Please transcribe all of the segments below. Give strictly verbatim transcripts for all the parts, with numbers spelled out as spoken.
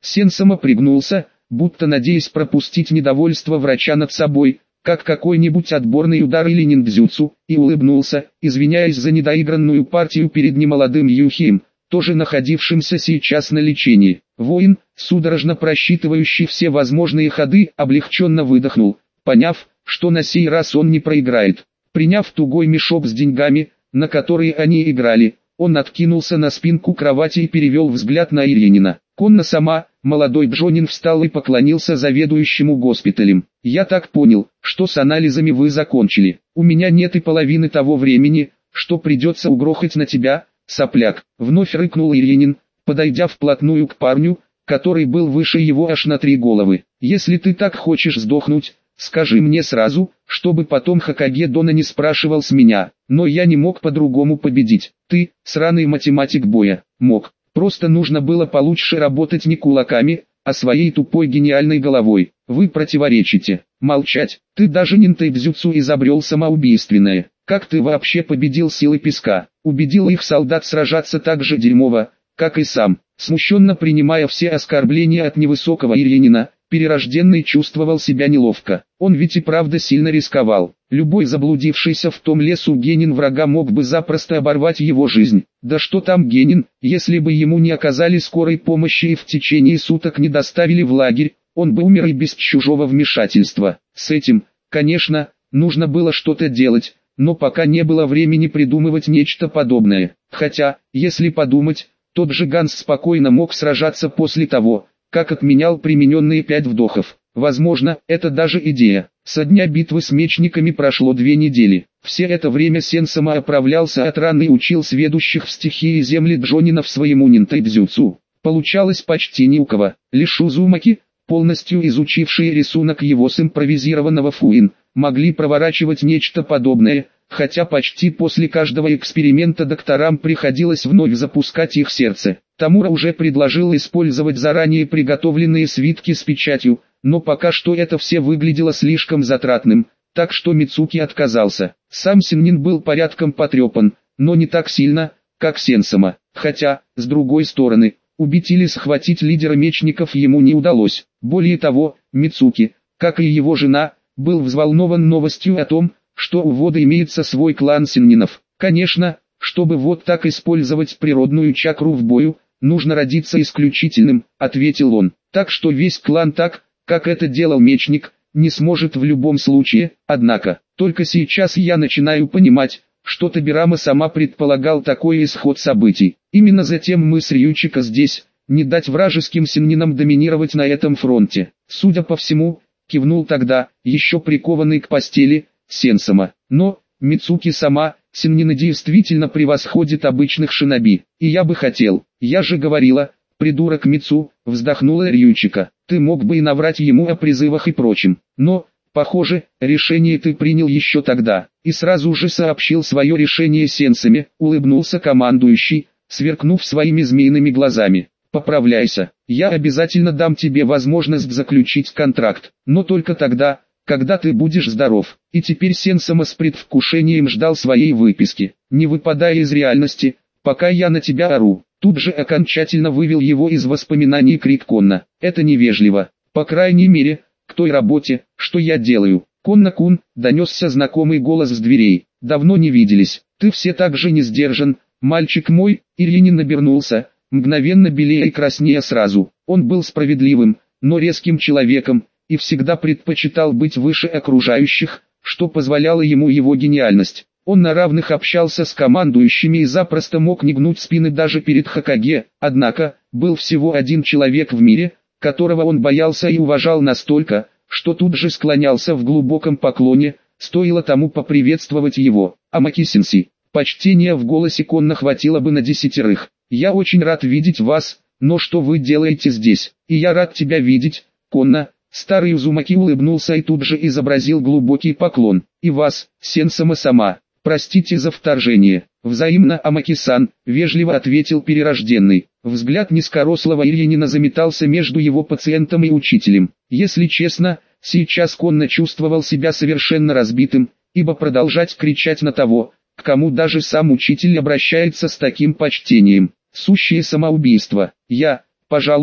Сен-сама пригнулся, будто надеясь пропустить недовольство врача над собой, как какой-нибудь отборный удар или ниндзюцу, и улыбнулся, извиняясь за недоигранную партию перед немолодым Юхием, тоже находившимся сейчас на лечении. Воин, судорожно просчитывающий все возможные ходы, облегченно выдохнул, поняв, что на сей раз он не проиграет. Приняв тугой мешок с деньгами, на которые они играли, он откинулся на спинку кровати и перевел взгляд на Иринина. Конно-сама, молодой Джонин встал и поклонился заведующему госпиталем. «Я так понял, что с анализами вы закончили. У меня нет и половины того времени, что придется угрохать на тебя, сопляк», — вновь рыкнул Иринин, подойдя вплотную к парню, который был выше его аж на три головы. «Если ты так хочешь сдохнуть, скажи мне сразу, чтобы потом Хокаге Дона не спрашивал с меня, но я не мог по-другому победить. Ты, сраный математик боя, мог. Просто нужно было получше работать не кулаками, а своей тупой гениальной головой. Вы противоречите. Молчать. Ты даже ниндзюцу изобрел самоубийственное. Как ты вообще победил силы песка? Убедил их солдат сражаться так же дерьмово, как и сам». Смущенно принимая все оскорбления от невысокого Иринина, Перерожденный чувствовал себя неловко. Он ведь и правда сильно рисковал. Любой заблудившийся в том лесу генин врага мог бы запросто оборвать его жизнь. Да что там генин, если бы ему не оказали скорой помощи и в течение суток не доставили в лагерь, он бы умер и без чужого вмешательства. С этим, конечно, нужно было что-то делать, но пока не было времени придумывать нечто подобное. Хотя, если подумать, тот же Ганс спокойно мог сражаться после того, как отменял примененные пять вдохов. Возможно, это даже идея. Со дня битвы с мечниками прошло две недели. Все это время Сен-сама оправлялся от раны и учил сведущих в стихии земли джонинов своему ниндзюцу. Получалось почти ни у кого. Лишь Узумаки, полностью изучившие рисунок его симпровизированного фуин, могли проворачивать нечто подобное, хотя почти после каждого эксперимента докторам приходилось вновь запускать их сердце. Тамура уже предложил использовать заранее приготовленные свитки с печатью, но пока что это все выглядело слишком затратным, так что Мицуки отказался. Сам Синнин был порядком потрепан, но не так сильно, как Сен-сама. Хотя, с другой стороны, убить или схватить лидера мечников ему не удалось. Более того, Мицуки, как и его жена, был взволнован новостью о том, что у Вода имеется свой клан Синнинов. Конечно, чтобы вот так использовать природную чакру в бою, нужно родиться исключительным, ответил он. Так что весь клан так, как это делал мечник, не сможет в любом случае. Однако, только сейчас я начинаю понимать, что Табирама сама предполагал такой исход событий. Именно затем мы с Рючико здесь, не дать вражеским синнинам доминировать на этом фронте. Судя по всему, кивнул тогда, еще прикованный к постели, Сен-сама. Но, Мицуки сама, синнины действительно превосходит обычных шиноби. И я бы хотел, я же говорила, придурок Мицу, вздохнула Рючико. Ты мог бы и наврать ему о призывах и прочем. Но, похоже, решение ты принял еще тогда. И сразу же сообщил свое решение Сен-саме, улыбнулся командующий, сверкнув своими змеиными глазами. Поправляйся, я обязательно дам тебе возможность заключить контракт, но только тогда, когда ты будешь здоров. И теперь Сен-сама с предвкушением ждал своей выписки, не выпадая из реальности, пока я на тебя ору. Тут же окончательно вывел его из воспоминаний крик Конна. Это невежливо, по крайней мере, к той работе, что я делаю. Конна-кун, донесся знакомый голос с дверей. Давно не виделись, ты все так же не сдержан, мальчик мой. Иринин набернулся, мгновенно белее и краснея сразу. Он был справедливым, но резким человеком, и всегда предпочитал быть выше окружающих, что позволяло ему его гениальность. Он на равных общался с командующими и запросто мог не гнуть спины даже перед Хокаге, однако, был всего один человек в мире, которого он боялся и уважал настолько, что тут же склонялся в глубоком поклоне, стоило тому поприветствовать его. Амаки-сенсей. Почтения в голосе Конна хватило бы на десятерых. «Я очень рад видеть вас, но что вы делаете здесь? И я рад тебя видеть, Конна». Старый Узумаки улыбнулся и тут же изобразил глубокий поклон. «И вас, Сен-сама сама. Простите за вторжение». «Взаимно, Амаки-сан», вежливо ответил Перерожденный. Взгляд низкорослого Иринина заметался между его пациентом и учителем. Если честно, сейчас Конна чувствовал себя совершенно разбитым, ибо продолжать кричать на того, к кому даже сам учитель обращается с таким почтением, сущее самоубийство. «Я, пожалуй,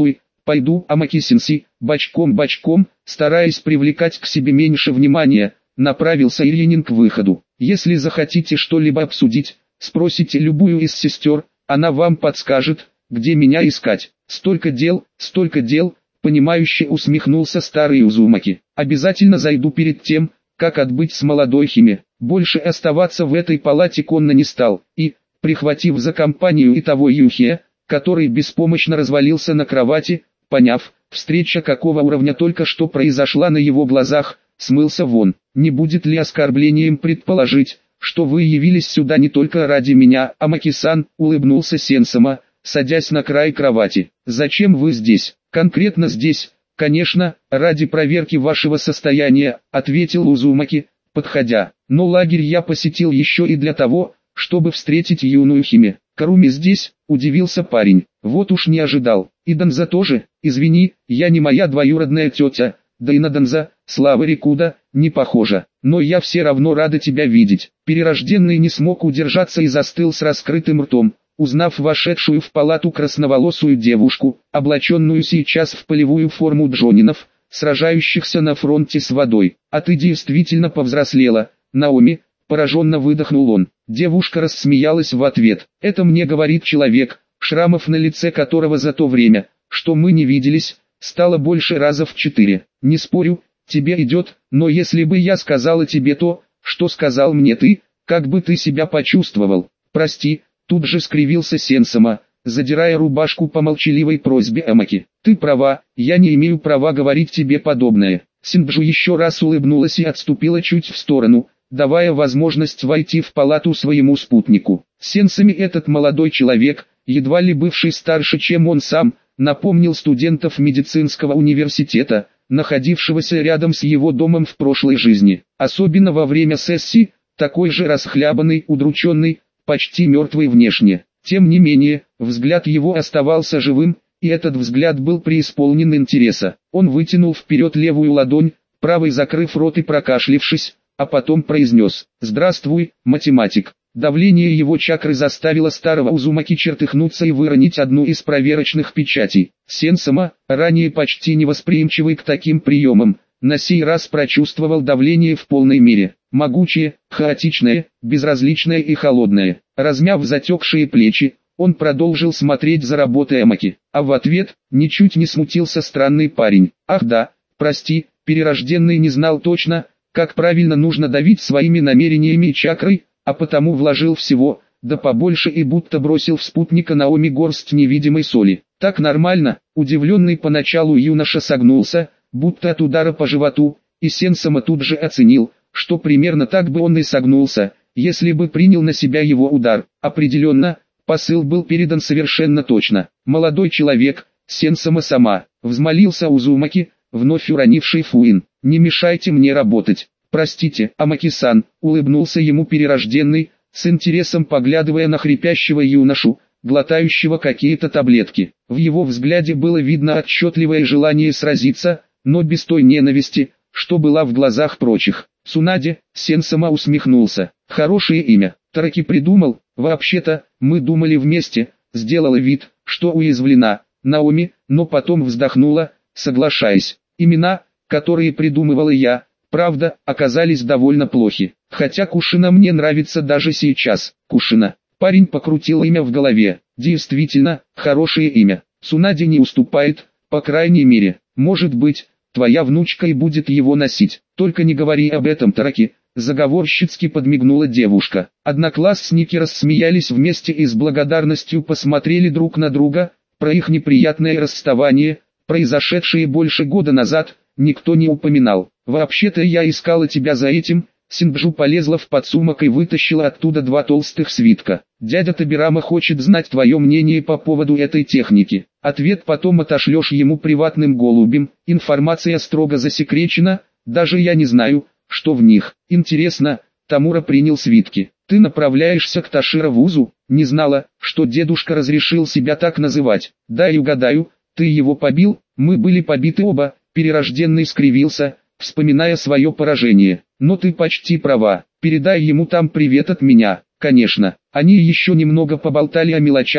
пойду, Амаки-сенсей. Бочком-бочком, стараясь привлекать к себе меньше внимания, направился Ильинин к выходу. Если захотите что-либо обсудить, спросите любую из сестер, она вам подскажет, где меня искать. Столько дел, столько дел, понимающе усмехнулся старый Узумаки. Обязательно зайду перед тем, как отбыть с молодой Химе. Больше оставаться в этой палате Конно не стал, и, прихватив за компанию и того Юхе, который беспомощно развалился на кровати, поняв, встреча какого уровня только что произошла на его глазах, смылся вон. Не будет ли оскорблением предположить, что вы явились сюда не только ради меня, Амаки-сан, улыбнулся Сенсама, садясь на край кровати. Зачем вы здесь? Конкретно здесь, конечно, ради проверки вашего состояния, ответил Узумаки, подходя. Но лагерь я посетил еще и для того, чтобы встретить юную Химе. Каруми здесь, удивился парень. Вот уж не ожидал. И Данза тоже, извини, я не моя двоюродная тетя, да и на Данза, слава Рикуда, не похожа. Но я все равно рада тебя видеть. Перерожденный не смог удержаться и застыл с раскрытым ртом, узнав вошедшую в палату красноволосую девушку, облаченную сейчас в полевую форму джонинов, сражающихся на фронте с водой. А ты действительно повзрослела, Наоми, пораженно выдохнул он. Девушка рассмеялась в ответ. Это мне говорит человек, шрамов на лице которого за то время, что мы не виделись, стало больше раза в четыре. Не спорю, тебе идет, но если бы я сказала тебе то, что сказал мне ты, как бы ты себя почувствовал? Прости, тут же скривился Сенсама, задирая рубашку по молчаливой просьбе Амаки. Ты права, я не имею права говорить тебе подобное. Синджу еще раз улыбнулась и отступила чуть в сторону, давая возможность войти в палату своему спутнику. Сенсами этот молодой человек, едва ли бывший старше, чем он сам, напомнил студентов медицинского университета, находившегося рядом с его домом в прошлой жизни. Особенно во время сессии, такой же расхлябанный, удрученный, почти мертвый внешне. Тем не менее, взгляд его оставался живым, и этот взгляд был преисполнен интереса. Он вытянул вперед левую ладонь, правой закрыв рот и прокашлившись, а потом произнес: «Здравствуй, математик». Давление его чакры заставило старого Узумаки чертыхнуться и выронить одну из проверочных печатей. Сенсама, ранее почти невосприимчивый к таким приемам, на сей раз прочувствовал давление в полной мере. Могучее, хаотичное, безразличное и холодное. Размяв затекшие плечи, он продолжил смотреть за работой Амаки, а в ответ, ничуть не смутился странный парень. «Ах да, прости, перерожденный не знал точно, как правильно нужно давить своими намерениями и чакрой, а потому вложил всего, да побольше, и будто бросил в спутника Наоми горсть невидимой соли. Так нормально?» Удивленный поначалу юноша согнулся, будто от удара по животу, и Сенсама тут же оценил, что примерно так бы он и согнулся, если бы принял на себя его удар. Определенно, посыл был передан совершенно точно. «Молодой человек, Сенсама сама», — взмолился Узумаки, вновь уронивший фуин, — «не мешайте мне работать». «Простите, Амаки-сан», — улыбнулся ему перерожденный, с интересом поглядывая на хрипящего юношу, глотающего какие-то таблетки. В его взгляде было видно отчетливое желание сразиться, но без той ненависти, что была в глазах прочих. Цунаде, Сенсама усмехнулся. «Хорошее имя, Тараки придумал, вообще-то, мы думали вместе», — сделала вид, что уязвлена Наоми, но потом вздохнула, соглашаясь. «Имена, которые придумывала я, правда, оказались довольно плохи. Хотя Кушина мне нравится даже сейчас». «Кушина». Парень покрутил имя в голове. «Действительно, хорошее имя. Цунаде не уступает, по крайней мере. Может быть, твоя внучка и будет его носить. Только не говори об этом, Тараки», — заговорщицки подмигнула девушка. Одноклассники рассмеялись вместе и с благодарностью посмотрели друг на друга. Про их неприятное расставание, произошедшее больше года назад, никто не упоминал. «Вообще-то я искала тебя за этим». Синджу полезла в подсумок и вытащила оттуда два толстых свитка. «Дядя Табирама хочет знать твое мнение по поводу этой техники. Ответ потом отошлешь ему приватным голубем. Информация строго засекречена, даже я не знаю, что в них. Интересно». Тамура принял свитки. «Ты направляешься к Таширо вузу?» «Не знала, что дедушка разрешил себя так называть. Дай угадаю, ты его побил?» «Мы были побиты оба», — перерожденный скривился, вспоминая свое поражение. «Но ты почти права, передай ему там привет от меня». «Конечно». Они еще немного поболтали о мелочах,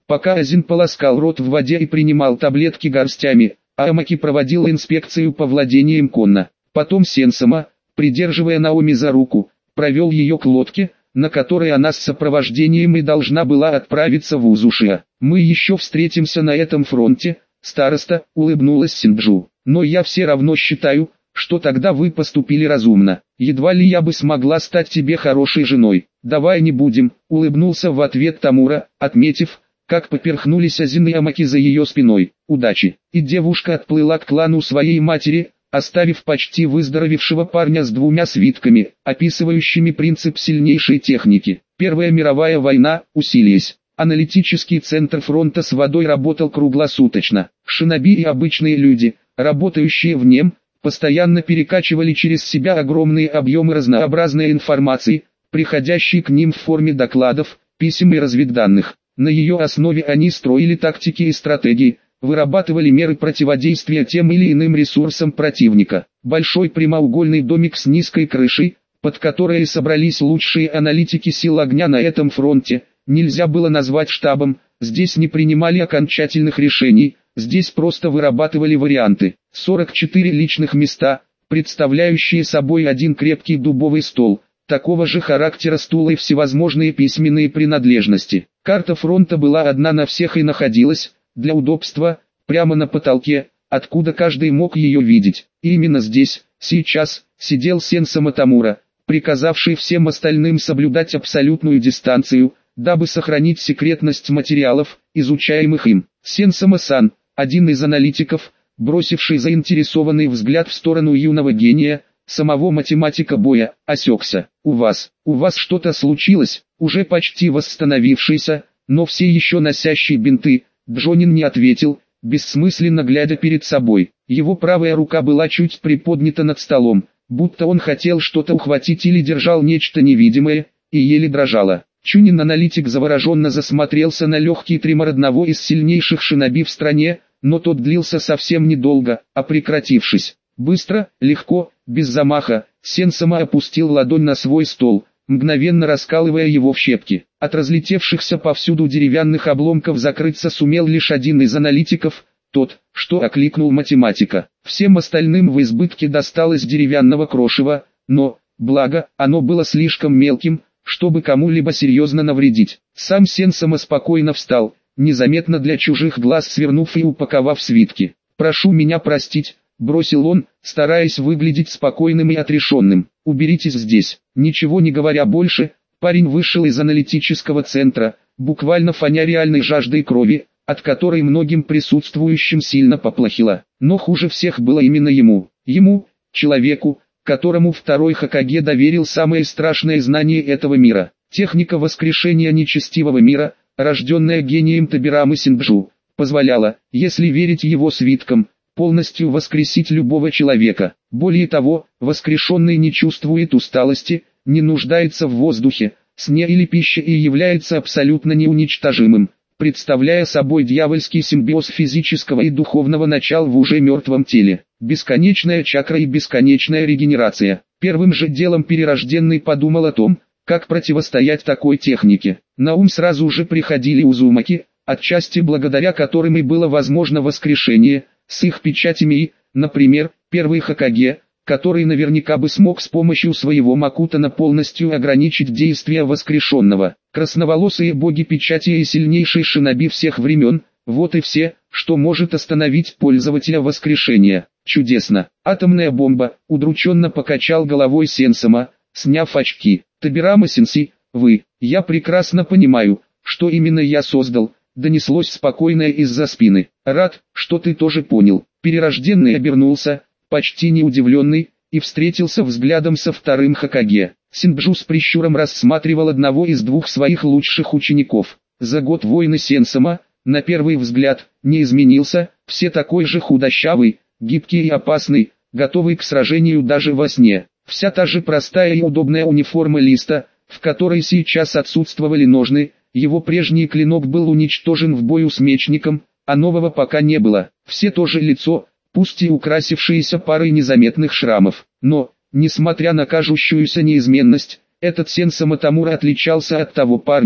Пока Азин полоскал рот в воде и принимал таблетки горстями, Амаки проводил инспекцию по владениям Конна. Потом Сенсама, придерживая Наоми за руку, провел ее к лодке, на которой она с сопровождением и должна была отправиться в Узушиа. «Мы еще встретимся на этом фронте, староста», — улыбнулась Синджу. «Но я все равно считаю, что тогда вы поступили разумно. Едва ли я бы смогла стать тебе хорошей женой». «Давай не будем», — улыбнулся в ответ Тамура, отметив, как поперхнулись Азин и Амаки за ее спиной. «Удачи». И девушка отплыла к клану своей матери, оставив почти выздоровевшего парня с двумя свитками, описывающими принцип сильнейшей техники. Первая мировая война, усилиясь. Аналитический центр фронта с водой работал круглосуточно. Шиноби и обычные люди, работающие в нем, постоянно перекачивали через себя огромные объемы разнообразной информации, приходящей к ним в форме докладов, писем и разведданных. На ее основе они строили тактики и стратегии, вырабатывали меры противодействия тем или иным ресурсам противника. Большой прямоугольный домик с низкой крышей, под которой собрались лучшие аналитики сил огня на этом фронте, нельзя было назвать штабом, здесь не принимали окончательных решений, здесь просто вырабатывали варианты. сорок четыре личных места, представляющие собой один крепкий дубовый стол, такого же характера стула и всевозможные письменные принадлежности. Карта фронта была одна на всех и находилась, для удобства, прямо на потолке, откуда каждый мог ее видеть. И именно здесь, сейчас, сидел Сенсама Тамура, приказавший всем остальным соблюдать абсолютную дистанцию, дабы сохранить секретность материалов, изучаемых им. Сенсама-сан, один из аналитиков, бросивший заинтересованный взгляд в сторону юного гения, самого математика боя, осекся. «У вас, у вас что-то случилось?» Уже почти восстановившийся, но все еще носящий бинты, Джонин не ответил, бессмысленно глядя перед собой. Его правая рука была чуть приподнята над столом, будто он хотел что-то ухватить или держал нечто невидимое, и еле дрожала. Чунин-аналитик завороженно засмотрелся на легкий тремор одного из сильнейших шиноби в стране, но тот длился совсем недолго, а прекратившись. Быстро, легко, без замаха, Сенсама опустил ладонь на свой стол, мгновенно раскалывая его в щепки. От разлетевшихся повсюду деревянных обломков закрыться сумел лишь один из аналитиков, тот, что окликнул математика. Всем остальным в избытке досталось деревянного крошева, но, благо, оно было слишком мелким, чтобы кому-либо серьезно навредить. Сам Сенсама спокойно встал, незаметно для чужих глаз свернув и упаковав свитки. «Прошу меня простить», — бросил он, стараясь выглядеть спокойным и отрешенным. «Уберитесь здесь». Ничего не говоря больше, парень вышел из аналитического центра, буквально фоня реальной жаждой крови, от которой многим присутствующим сильно поплохело. Но хуже всех было именно ему. Ему, человеку, которому второй Хокаге доверил самое страшное знание этого мира. Техника воскрешения нечестивого мира, рожденная гением Табирамы Синджу, позволяла, если верить его свиткам, полностью воскресить любого человека. Более того, воскрешенный не чувствует усталости, не нуждается в воздухе, сне или пище и является абсолютно неуничтожимым, представляя собой дьявольский симбиоз физического и духовного начала в уже мертвом теле. Бесконечная чакра и бесконечная регенерация. Первым же делом перерожденный подумал о том, как противостоять такой технике. На ум сразу же приходили узумаки, отчасти благодаря которым и было возможно воскрешение, с их печатями и, например, первый Хокаге, который наверняка бы смог с помощью своего Макутана полностью ограничить действия воскрешенного. Красноволосые боги печати и сильнейший шиноби всех времен, вот и все, что может остановить пользователя воскрешения. Чудесно. Атомная бомба, удрученно покачал головой Сенсама, сняв очки. Табирама-сенси, вы, я прекрасно понимаю, что именно я создал, донеслось спокойное из-за спины. Рад, что ты тоже понял. Перерожденный обернулся, почти не удивленный, и встретился взглядом со вторым Хокаге. Синджу с прищуром рассматривал одного из двух своих лучших учеников. За год войны Сенсама, на первый взгляд, не изменился, все такой же худощавый, гибкий и опасный, готовый к сражению даже во сне. Вся та же простая и удобная униформа Листа, в которой сейчас отсутствовали ножны, его прежний клинок был уничтожен в бою с мечником, а нового пока не было. Все то же лицо, пусть и украсившееся парой незаметных шрамов. Но, несмотря на кажущуюся неизменность, этот Сенсама Тамура отличался от того парня,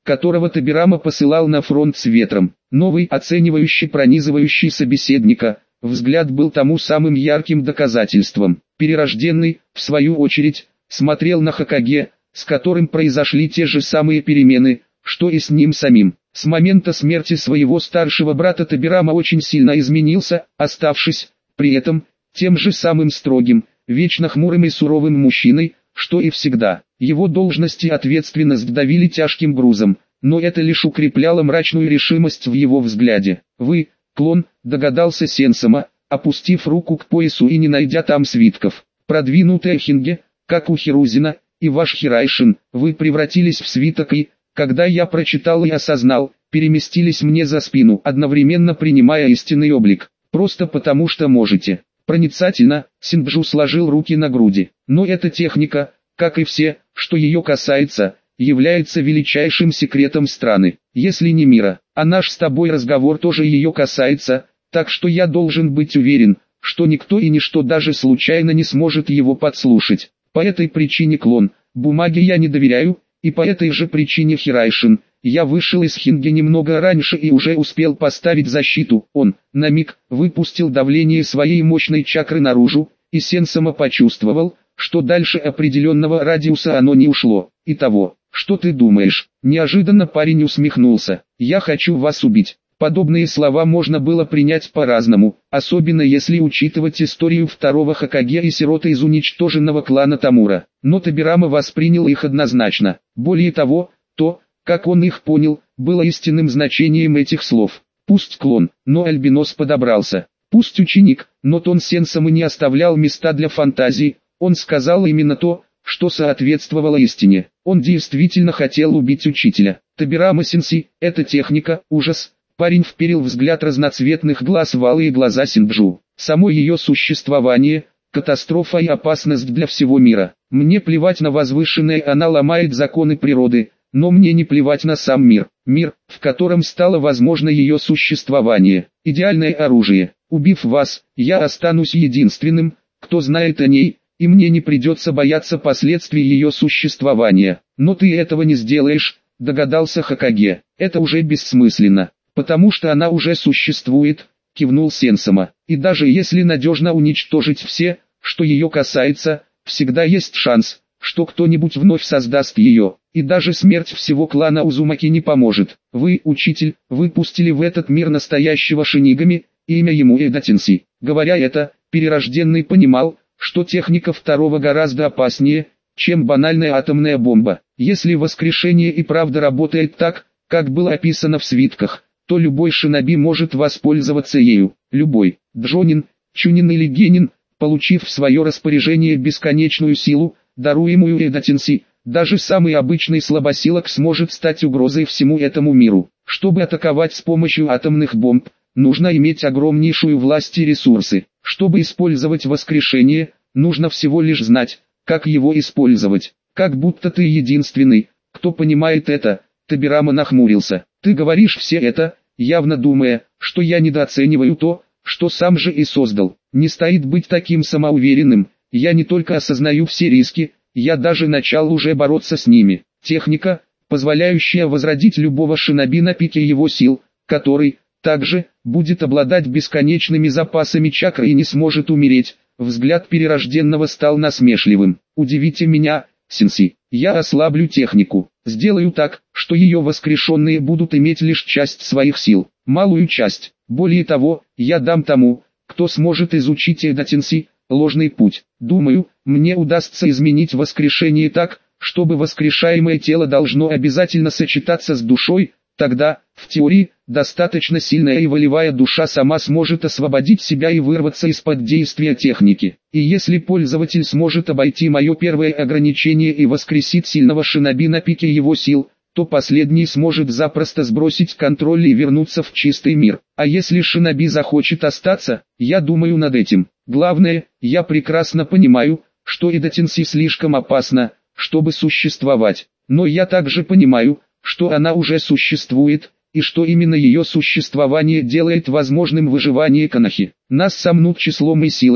которого Табирама посылал на фронт с ветром. Новый, оценивающий, пронизывающий собеседника, взгляд был тому самым ярким доказательством. Перерожденный, в свою очередь, смотрел на Хокаге, с которым произошли те же самые перемены, что и с ним самим. С момента смерти своего старшего брата Табирама очень сильно изменился, оставшись, при этом, тем же самым строгим, вечно хмурым и суровым мужчиной, что и всегда. Его должность и ответственность давили тяжким грузом, но это лишь укрепляло мрачную решимость в его взгляде. «Вы, клон», — догадался Сенсама, опустив руку к поясу и не найдя там свитков. «Продвинутая Хинге, как у Хирузина, и ваш Хирайшин, вы превратились в свиток и, когда я прочитал и осознал, переместились мне за спину, одновременно принимая истинный облик, просто потому что можете». Проницательно, Синджу сложил руки на груди. Но эта техника, как и все, что ее касается, является величайшим секретом страны, если не мира. А наш с тобой разговор тоже ее касается, так что я должен быть уверен, что никто и ничто даже случайно не сможет его подслушать. По этой причине, клон, бумаге я не доверяю, и по этой же причине, Хирайшин, я вышел из Хинги немного раньше и уже успел поставить защиту. Он, на миг, выпустил давление своей мощной чакры наружу, и Сенсама почувствовал, что дальше определенного радиуса оно не ушло. «Итого, что ты думаешь?» Неожиданно парень усмехнулся. «Я хочу вас убить». Подобные слова можно было принять по-разному, особенно если учитывать историю второго Хокаге и сироты из уничтоженного клана Тамура. Но Табирама воспринял их однозначно. Более того, то, как он их понял, было истинным значением этих слов. Пусть клон, но Альбинос подобрался. Пусть ученик, но тон Сенсамы не оставлял места для фантазии. Он сказал именно то, что соответствовало истине. Он действительно хотел убить учителя. Табирама-сенси, это техника, ужас. Парень вперил взгляд разноцветных глаз в алые глаза Синджу. Само ее существование – катастрофа и опасность для всего мира. Мне плевать на возвышенное, она ломает законы природы, но мне не плевать на сам мир. Мир, в котором стало возможно ее существование. Идеальное оружие. Убив вас, я останусь единственным, кто знает о ней, и мне не придется бояться последствий ее существования. Но ты этого не сделаешь, догадался Хокаге. Это уже бессмысленно. «Потому что она уже существует», — кивнул Сенсама. «И даже если надежно уничтожить все, что ее касается, всегда есть шанс, что кто-нибудь вновь создаст ее. И даже смерть всего клана Узумаки не поможет. Вы, учитель, выпустили в этот мир настоящего Шинигами, имя ему Эдатинси». Говоря это, Перерожденный понимал, что техника второго гораздо опаснее, чем банальная атомная бомба. Если воскрешение и правда работает так, как было описано в свитках, то любой шиноби может воспользоваться ею. Любой, Джонин, Чунин или Генин, получив в свое распоряжение бесконечную силу, даруемую Эдатинси, даже самый обычный слабосилок сможет стать угрозой всему этому миру. Чтобы атаковать с помощью атомных бомб, нужно иметь огромнейшую власть и ресурсы. Чтобы использовать воскрешение, нужно всего лишь знать, как его использовать. Как будто ты единственный, кто понимает это. Табирама нахмурился. «Ты говоришь все это, явно думая, что я недооцениваю то, что сам же и создал. Не стоит быть таким самоуверенным, я не только осознаю все риски, я даже начал уже бороться с ними. Техника, позволяющая возродить любого шиноби на пике его сил, который, также, будет обладать бесконечными запасами чакры и не сможет умереть». Взгляд Перерожденного стал насмешливым. «Удивите меня, Сенси, я ослаблю технику. Сделаю так, что ее воскрешенные будут иметь лишь часть своих сил, малую часть. Более того, я дам тому, кто сможет изучить Эдатинси, ложный путь. Думаю, мне удастся изменить воскрешение так, чтобы воскрешаемое тело должно обязательно сочетаться с душой. Тогда, в теории, достаточно сильная и волевая душа сама сможет освободить себя и вырваться из-под действия техники. И если пользователь сможет обойти мое первое ограничение и воскресит сильного шиноби на пике его сил, то последний сможет запросто сбросить контроль и вернуться в чистый мир. А если шиноби захочет остаться, я думаю над этим. Главное, я прекрасно понимаю, что Эдатинси слишком опасна, чтобы существовать. Но я также понимаю, что она уже существует, и что именно ее существование делает возможным выживание Канахи. Нас сомнут числом и силой,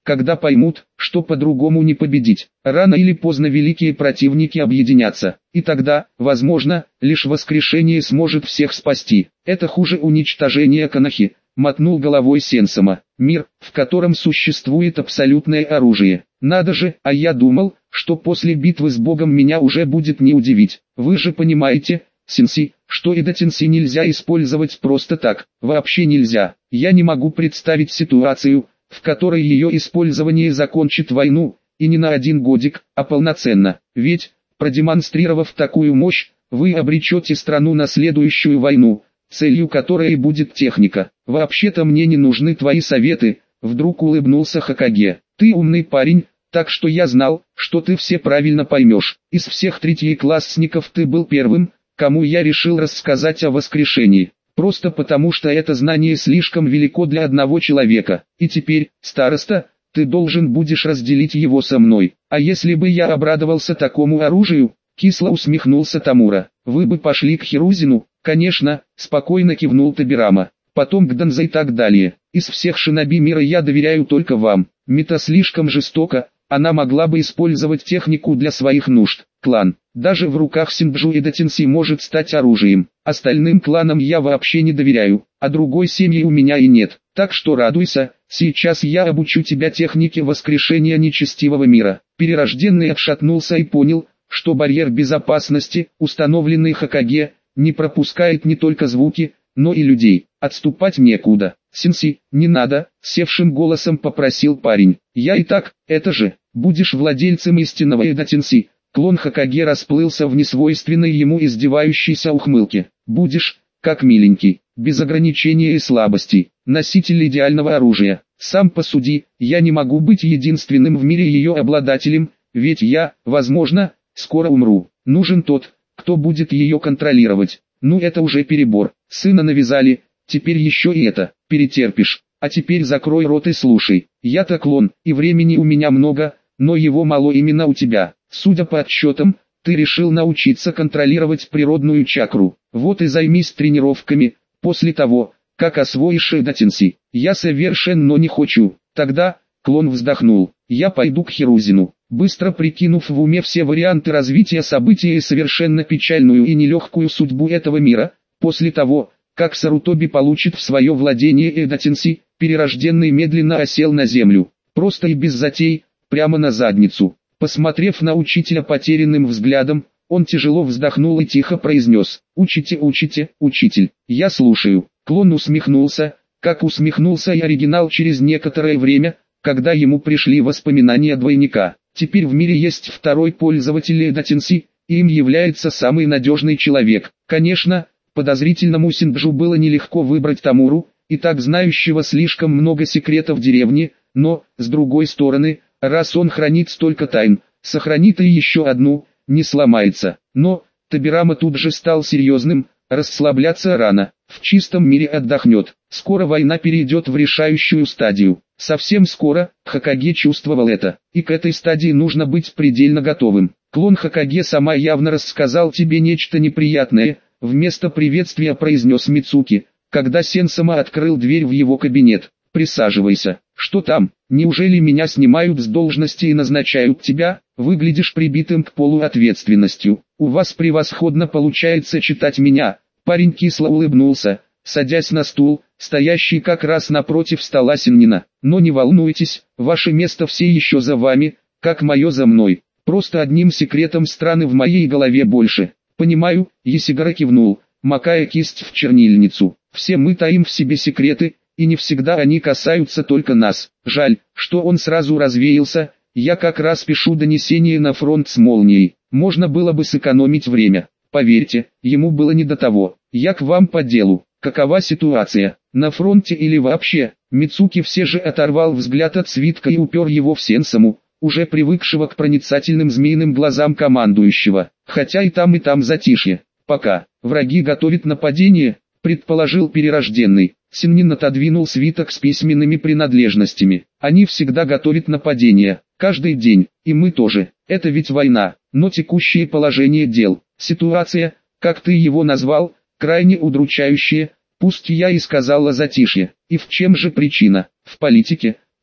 когда поймут, что по-другому не победить. Рано или поздно великие противники объединятся, и тогда, возможно, лишь воскрешение сможет всех спасти. Это хуже уничтожения Канахи, мотнул головой Сенсома. Мир, в котором существует абсолютное оружие. Надо же, а я думал, что после битвы с Богом меня уже будет не удивить. Вы же понимаете, Сенси, что Эдатинси нельзя использовать просто так, вообще нельзя. Я не могу представить ситуацию, в которой ее использование закончит войну, и не на один годик, а полноценно. Ведь, продемонстрировав такую мощь, вы обречете страну на следующую войну, целью которой будет техника. Вообще-то мне не нужны твои советы, вдруг улыбнулся Хокаге. Ты умный парень, так что я знал, что ты все правильно поймешь. Из всех третьеклассников ты был первым, кому я решил рассказать о воскрешении. Просто потому, что это знание слишком велико для одного человека. И теперь, староста, ты должен будешь разделить его со мной. А если бы я обрадовался такому оружию? Кисло усмехнулся Тамура. Вы бы пошли к Хирузину? Конечно, спокойно кивнул Табирама. Потом к Данзе и так далее. Из всех шиноби мира я доверяю только вам. Мета слишком жестока, она могла бы использовать технику для своих нужд. Клан, даже в руках Синджу и Датинси может стать оружием. Остальным кланам я вообще не доверяю, а другой семьи у меня и нет. Так что радуйся, сейчас я обучу тебя технике воскрешения нечестивого мира. Перерожденный отшатнулся и понял, что барьер безопасности, установленный Хокаге, не пропускает не только звуки, но и людей. Отступать некуда. Синси, не надо, севшим голосом попросил парень. Я и так, это же, будешь владельцем истинного Эдатинси. Клон Хокаге расплылся в несвойственной ему издевающейся ухмылке. Будешь, как миленький, без ограничения и слабостей, носитель идеального оружия. Сам посуди, я не могу быть единственным в мире ее обладателем, ведь я, возможно, скоро умру. Нужен тот, кто будет ее контролировать. Ну это уже перебор. Сына навязали, теперь еще и это, перетерпишь. А теперь закрой рот и слушай. Я-то клон, и времени у меня много, но его мало именно у тебя. Судя по отчетам, ты решил научиться контролировать природную чакру. Вот и займись тренировками, после того, как освоишь Эдатинси. Я совершенно не хочу. Тогда, клон вздохнул, я пойду к Хирузину. Быстро прикинув в уме все варианты развития событий и совершенно печальную и нелегкую судьбу этого мира, после того, как Сарутоби получит в свое владение Эдатинси, перерожденный медленно осел на землю, просто и без затей, прямо на задницу. Посмотрев на учителя потерянным взглядом, он тяжело вздохнул и тихо произнес: «Учите, учите, учитель, я слушаю». Клон усмехнулся, как усмехнулся и оригинал через некоторое время, когда ему пришли воспоминания двойника. Теперь в мире есть второй пользователь Эдатинси, и им является самый надежный человек. Конечно, подозрительному Синджу было нелегко выбрать Тамуру, и так знающего слишком много секретов деревни, но, с другой стороны, раз он хранит столько тайн, сохранит и еще одну, не сломается. Но, Табирама тут же стал серьезным, расслабляться рано, в чистом мире отдохнет. Скоро война перейдет в решающую стадию. Совсем скоро, Хокаге чувствовал это, и к этой стадии нужно быть предельно готовым. Клон Хокаге сама явно рассказал тебе нечто неприятное, вместо приветствия произнес Мицуки, когда Сенсома открыл дверь в его кабинет. Присаживайся. Что там? Неужели меня снимают с должности и назначают тебя? Выглядишь прибитым к полу ответственностью. У вас превосходно получается читать меня. Парень кисло улыбнулся, садясь на стул, стоящий как раз напротив стола Синнина. Но не волнуйтесь, ваше место все еще за вами, как мое за мной. Просто одним секретом страны в моей голове больше. Понимаю, Есигара кивнул, макая кисть в чернильницу. Все мы таим в себе секреты, и не всегда они касаются только нас. Жаль, что он сразу развеялся. Я как раз пишу донесение на фронт с молнией. Можно было бы сэкономить время. Поверьте, ему было не до того. Я к вам по делу. Какова ситуация? На фронте или вообще? Мицуки все же оторвал взгляд от свитка и упер его в Сенсому, уже привыкшего к проницательным змеиным глазам командующего. Хотя и там и там затишье. Пока враги готовят нападение, предположил перерожденный. Синнин отодвинул свиток с письменными принадлежностями. Они всегда готовят нападение, каждый день, и мы тоже. Это ведь война, но текущее положение дел, ситуация, как ты его назвал, крайне удручающая, пусть я и сказала затишье. И в чем же причина? В политике,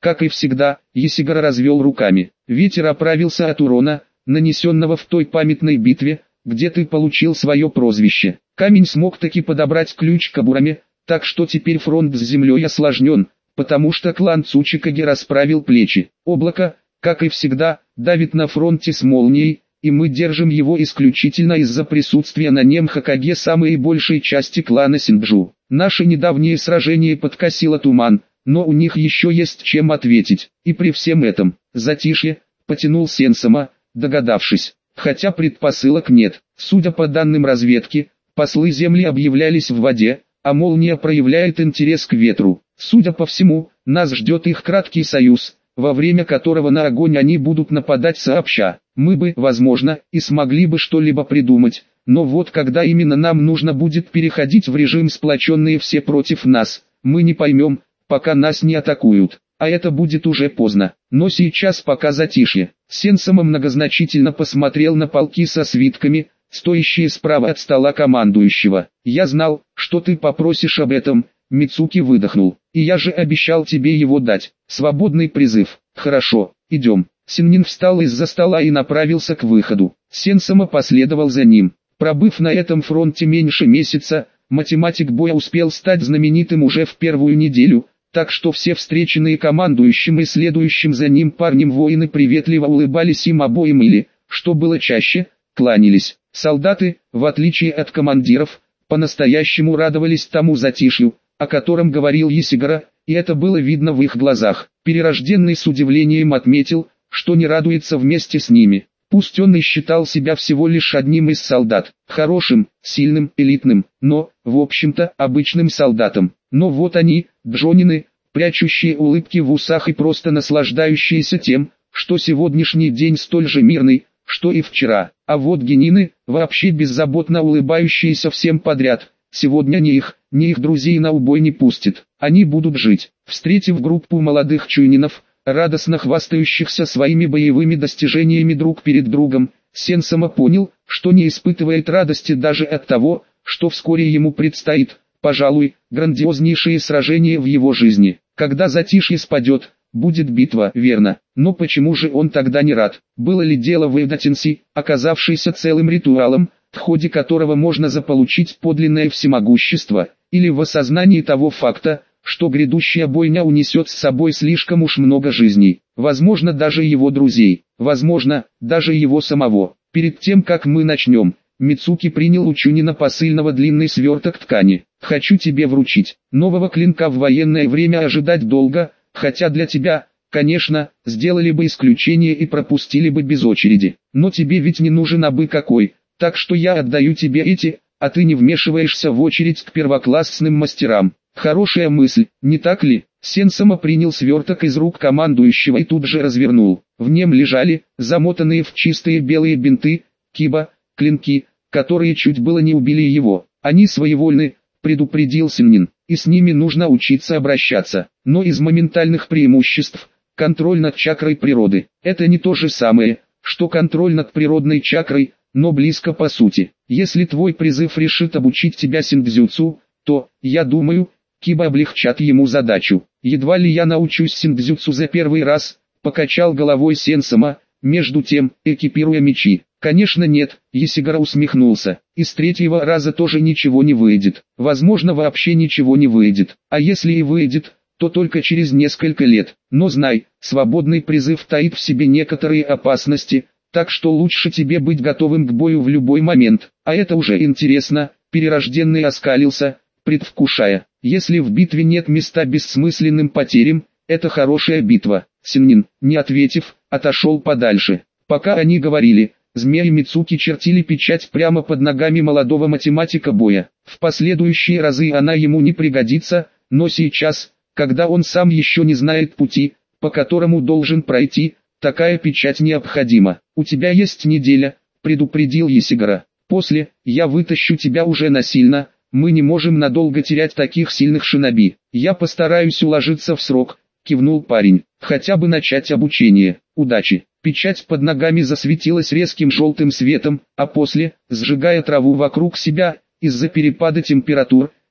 Как и всегда, Есигара развел руками. Ветер оправился от урона, нанесенного в той памятной битве, где ты получил свое прозвище. Камень смог таки подобрать ключ к Абураме, так что теперь фронт с землей осложнен, потому что клан Цучикаги расправил плечи. Облако, как и всегда, давит на фронте с молнией, и мы держим его исключительно из-за присутствия на нем Хокаге самой большей части клана Синджу. Наше недавнее сражение подкосило туман, но у них еще есть чем ответить. И при всем этом, затишье, потянул Сенсама, догадавшись, хотя предпосылок нет. Судя по данным разведки, послы земли объявлялись в воде, а молния проявляет интерес к ветру. Судя по всему, нас ждет их краткий союз, во время которого на огонь они будут нападать сообща. Мы бы, возможно, и смогли бы что-либо придумать, но вот когда именно нам нужно будет переходить в режим сплоченные все против нас, мы не поймем, пока нас не атакуют, а это будет уже поздно. Но сейчас пока затишье. Сенсама многозначительно посмотрел на полки со свитками, стоящие справа от стола командующего. «Я знал, что ты попросишь об этом», — Мицуки выдохнул. «И я же обещал тебе его дать. Свободный призыв. Хорошо, идем». Синнин встал из-за стола и направился к выходу. Сенсама последовал за ним. Пробыв на этом фронте меньше месяца, математик боя успел стать знаменитым уже в первую неделю, так что все встреченные командующим и следующим за ним парнем воины приветливо улыбались им обоим или, что было чаще, кланялись. Солдаты, в отличие от командиров, по-настоящему радовались тому затишью, о котором говорил Есигара, и это было видно в их глазах. Перерожденный с удивлением отметил, что не радуется вместе с ними. Пусть он и считал себя всего лишь одним из солдат, хорошим, сильным, элитным, но, в общем-то, обычным солдатом. Но вот они, джонины, прячущие улыбки в усах и просто наслаждающиеся тем, что сегодняшний день столь же мирный, что и вчера. А вот генины, вообще беззаботно улыбающиеся всем подряд, сегодня ни их, ни их друзей на убой не пустят. Они будут жить. Встретив группу молодых чуйнинов, радостно хвастающихся своими боевыми достижениями друг перед другом, Сенсама понял, что не испытывает радости даже от того, что вскоре ему предстоит, пожалуй, грандиознейшее сражение в его жизни. Когда затишье спадет, будет битва, верно, но почему же он тогда не рад? Было ли дело в Эйдатенси, оказавшейся целым ритуалом, в ходе которого можно заполучить подлинное всемогущество, или в осознании того факта, что грядущая бойня унесет с собой слишком уж много жизней, возможно даже его друзей, возможно, даже его самого. Перед тем как мы начнем, Мицуки принял у Чунина посыльного длинный сверток ткани. «Хочу тебе вручить. Нового клинка в военное время ожидать долго, хотя для тебя, конечно, сделали бы исключение и пропустили бы без очереди. Но тебе ведь не нужен абы какой, так что я отдаю тебе эти, а ты не вмешиваешься в очередь к первоклассным мастерам». Хорошая мысль, не так ли? Сенсама принял сверток из рук командующего и тут же развернул. В нем лежали, замотанные в чистые белые бинты, киба, клинки, которые чуть было не убили его. Они своевольны, предупредил Синнин, и с ними нужно учиться обращаться. Но из моментальных преимуществ, контроль над чакрой природы. Это не то же самое, что контроль над природной чакрой, но близко по сути. Если твой призыв решит обучить тебя синдзюцу, то, я думаю, киба облегчат ему задачу. Едва ли я научусь синдзюцу за первый раз, покачал головой Сенсама, между тем, экипируя мечи. Конечно нет, Есигара усмехнулся. Из третьего раза тоже ничего не выйдет. Возможно вообще ничего не выйдет. А если и выйдет, то только через несколько лет. Но знай, свободный призыв таит в себе некоторые опасности, так что лучше тебе быть готовым к бою в любой момент. А это уже интересно, перерожденный оскалился, предвкушая. Если в битве нет места бессмысленным потерям, это хорошая битва. Синнин, не ответив, отошел подальше. Пока они говорили, змеи Мицуки чертили печать прямо под ногами молодого математика боя. В последующие разы она ему не пригодится, но сейчас, когда он сам еще не знает пути, по которому должен пройти, такая печать необходима. «У тебя есть неделя», — предупредил Есигара. «После, я вытащу тебя уже насильно. Мы не можем надолго терять таких сильных шиноби. Я постараюсь уложиться в срок», — кивнул парень. «Хотя бы начать обучение. Удачи». Печать под ногами засветилась резким желтым светом, а после, сжигая траву вокруг себя, из-за перепада температур,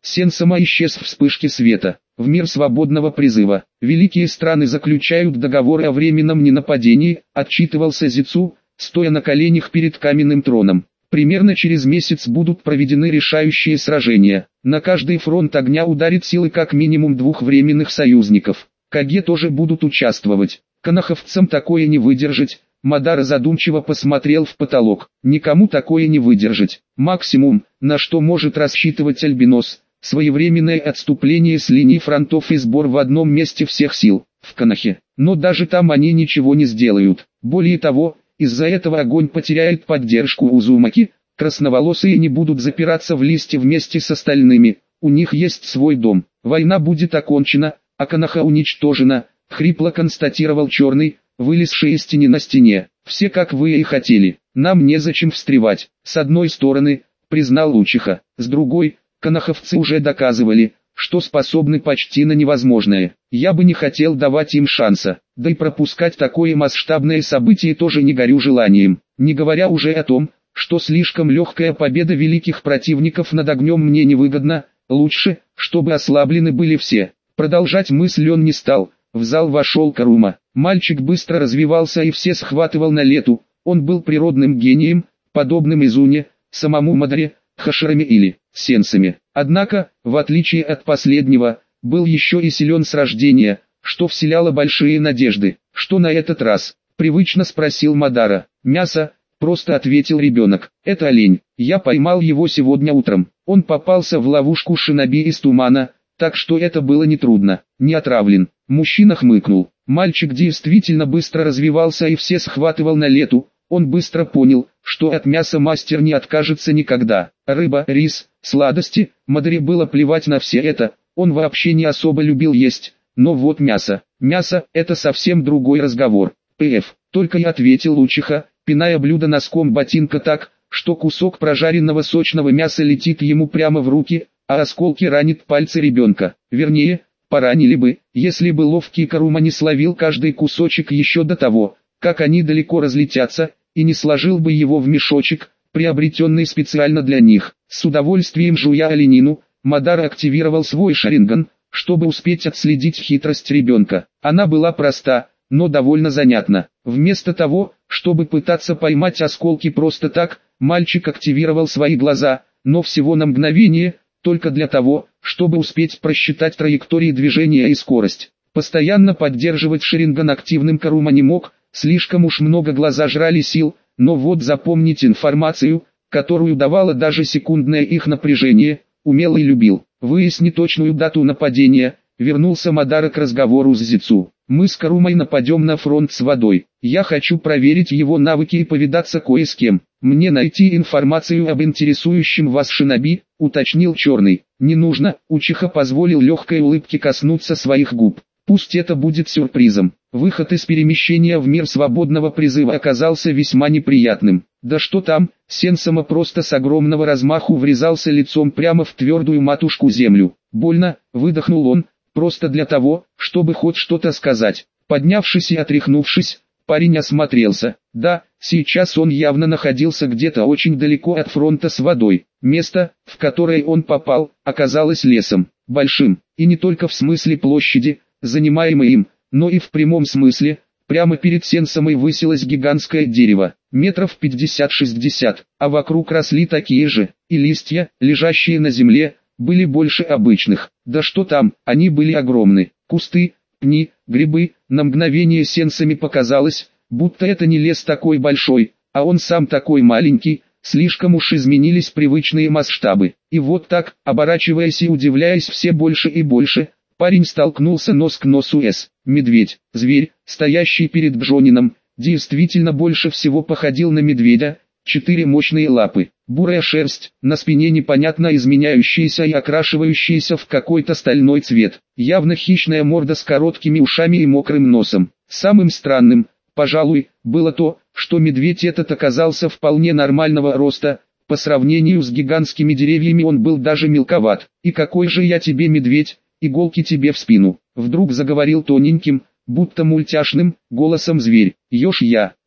Сенсома исчез в вспышке света. В мир свободного призыва. Великие страны заключают договоры о временном ненападении, отчитывался Зицу, стоя на коленях перед каменным троном. Примерно через месяц будут проведены решающие сражения. На каждый фронт огня ударит силы как минимум двух временных союзников. Каге тоже будут участвовать. Канаховцам такое не выдержать. Мадара задумчиво посмотрел в потолок. Никому такое не выдержать. Максимум, на что может рассчитывать Альбинос, своевременное отступление с линии фронтов и сбор в одном месте всех сил, в Канахе. Но даже там они ничего не сделают. Более того, из-за этого огонь потеряет поддержку Узумаки, красноволосые не будут запираться в листе вместе с остальными, у них есть свой дом. Война будет окончена, а Канаха уничтожена, хрипло констатировал Черный, вылезший из тени на стене. Все как вы и хотели, нам незачем встревать. С одной стороны, признал Лучиха, с другой, канаховцы уже доказывали, что способны почти на невозможное. Я бы не хотел давать им шанса, да и пропускать такое масштабное событие тоже не горю желанием. Не говоря уже о том, что слишком легкая победа великих противников над огнем мне невыгодна, лучше, чтобы ослаблены были все. Продолжать мысль он не стал. В зал вошел Карума. Мальчик быстро развивался и все схватывал на лету. Он был природным гением, подобным Изуне, самому Мадаре, Хашираме или Сенсами. Однако, в отличие от последнего, был еще и силен с рождения, что вселяло большие надежды. «Что на этот раз?» – привычно спросил Мадара. «Мясо», – просто ответил ребенок. «Это олень. Я поймал его сегодня утром. Он попался в ловушку шиноби из тумана, так что это было нетрудно. Не отравлен». Мужчина хмыкнул. Мальчик действительно быстро развивался и все схватывал на лету. Он быстро понял, что от мяса мастер не откажется никогда. Рыба, рис, сладости, Мадаре было плевать на все это, он вообще не особо любил есть. Но вот мясо. Мясо – это совсем другой разговор. «Пф», только и ответил Лучиха, пиная блюдо носком ботинка так, что кусок прожаренного сочного мяса летит ему прямо в руки, а осколки ранит пальцы ребенка. Вернее, поранили бы, если бы ловкий Карума не словил каждый кусочек еще до того, как они далеко разлетятся, и не сложил бы его в мешочек, приобретенный специально для них. С удовольствием жуя оленину, Мадара активировал свой шаринган, чтобы успеть отследить хитрость ребенка. Она была проста, но довольно занятна. Вместо того, чтобы пытаться поймать осколки просто так, мальчик активировал свои глаза, но всего на мгновение, только для того, чтобы успеть просчитать траектории движения и скорость. Постоянно поддерживать шаринган активным Карума не мог, слишком уж много глаза жрали сил, но вот запомнить информацию, которую давало даже секундное их напряжение, умел и любил. Выясни точную дату нападения, вернулся Мадара к разговору с Зицу. Мы с Карумой нападем на фронт с водой. Я хочу проверить его навыки и повидаться кое с кем. Мне найти информацию об интересующем вас шиноби, уточнил Черный. Не нужно, Учиха позволил легкой улыбке коснуться своих губ. Пусть это будет сюрпризом. Выход из перемещения в мир свободного призыва оказался весьма неприятным. Да что там, Сенсома просто с огромного размаху врезался лицом прямо в твердую матушку землю. Больно, выдохнул он, просто для того, чтобы хоть что-то сказать. Поднявшись и отряхнувшись, парень осмотрелся. Да, сейчас он явно находился где-то очень далеко от фронта с водой. Место, в которое он попал, оказалось лесом. Большим, и не только в смысле площади, занимаемой им, но и в прямом смысле. Прямо перед Сенсомой высилось гигантское дерево, метров пятьдесят-шестьдесят, а вокруг росли такие же, и листья, лежащие на земле, были больше обычных. Да что там, они были огромны. Кусты, пни, грибы. На мгновение Сенсоме показалось, будто это не лес такой большой, а он сам такой маленький. Слишком уж изменились привычные масштабы. И вот так, оборачиваясь и удивляясь все больше и больше, парень столкнулся нос к носу с. Медведь, зверь, стоящий перед Джонином, действительно больше всего походил на медведя. Четыре мощные лапы, бурая шерсть, на спине непонятно изменяющаяся и окрашивающаяся в какой-то стальной цвет. Явно хищная морда с короткими ушами и мокрым носом. Самым странным, пожалуй, было то, что медведь этот оказался вполне нормального роста. По сравнению с гигантскими деревьями он был даже мелковат. «И какой же я тебе медведь, иголки тебе в спину!» Вдруг заговорил тоненьким, будто мультяшным, голосом зверь. «Ешь я,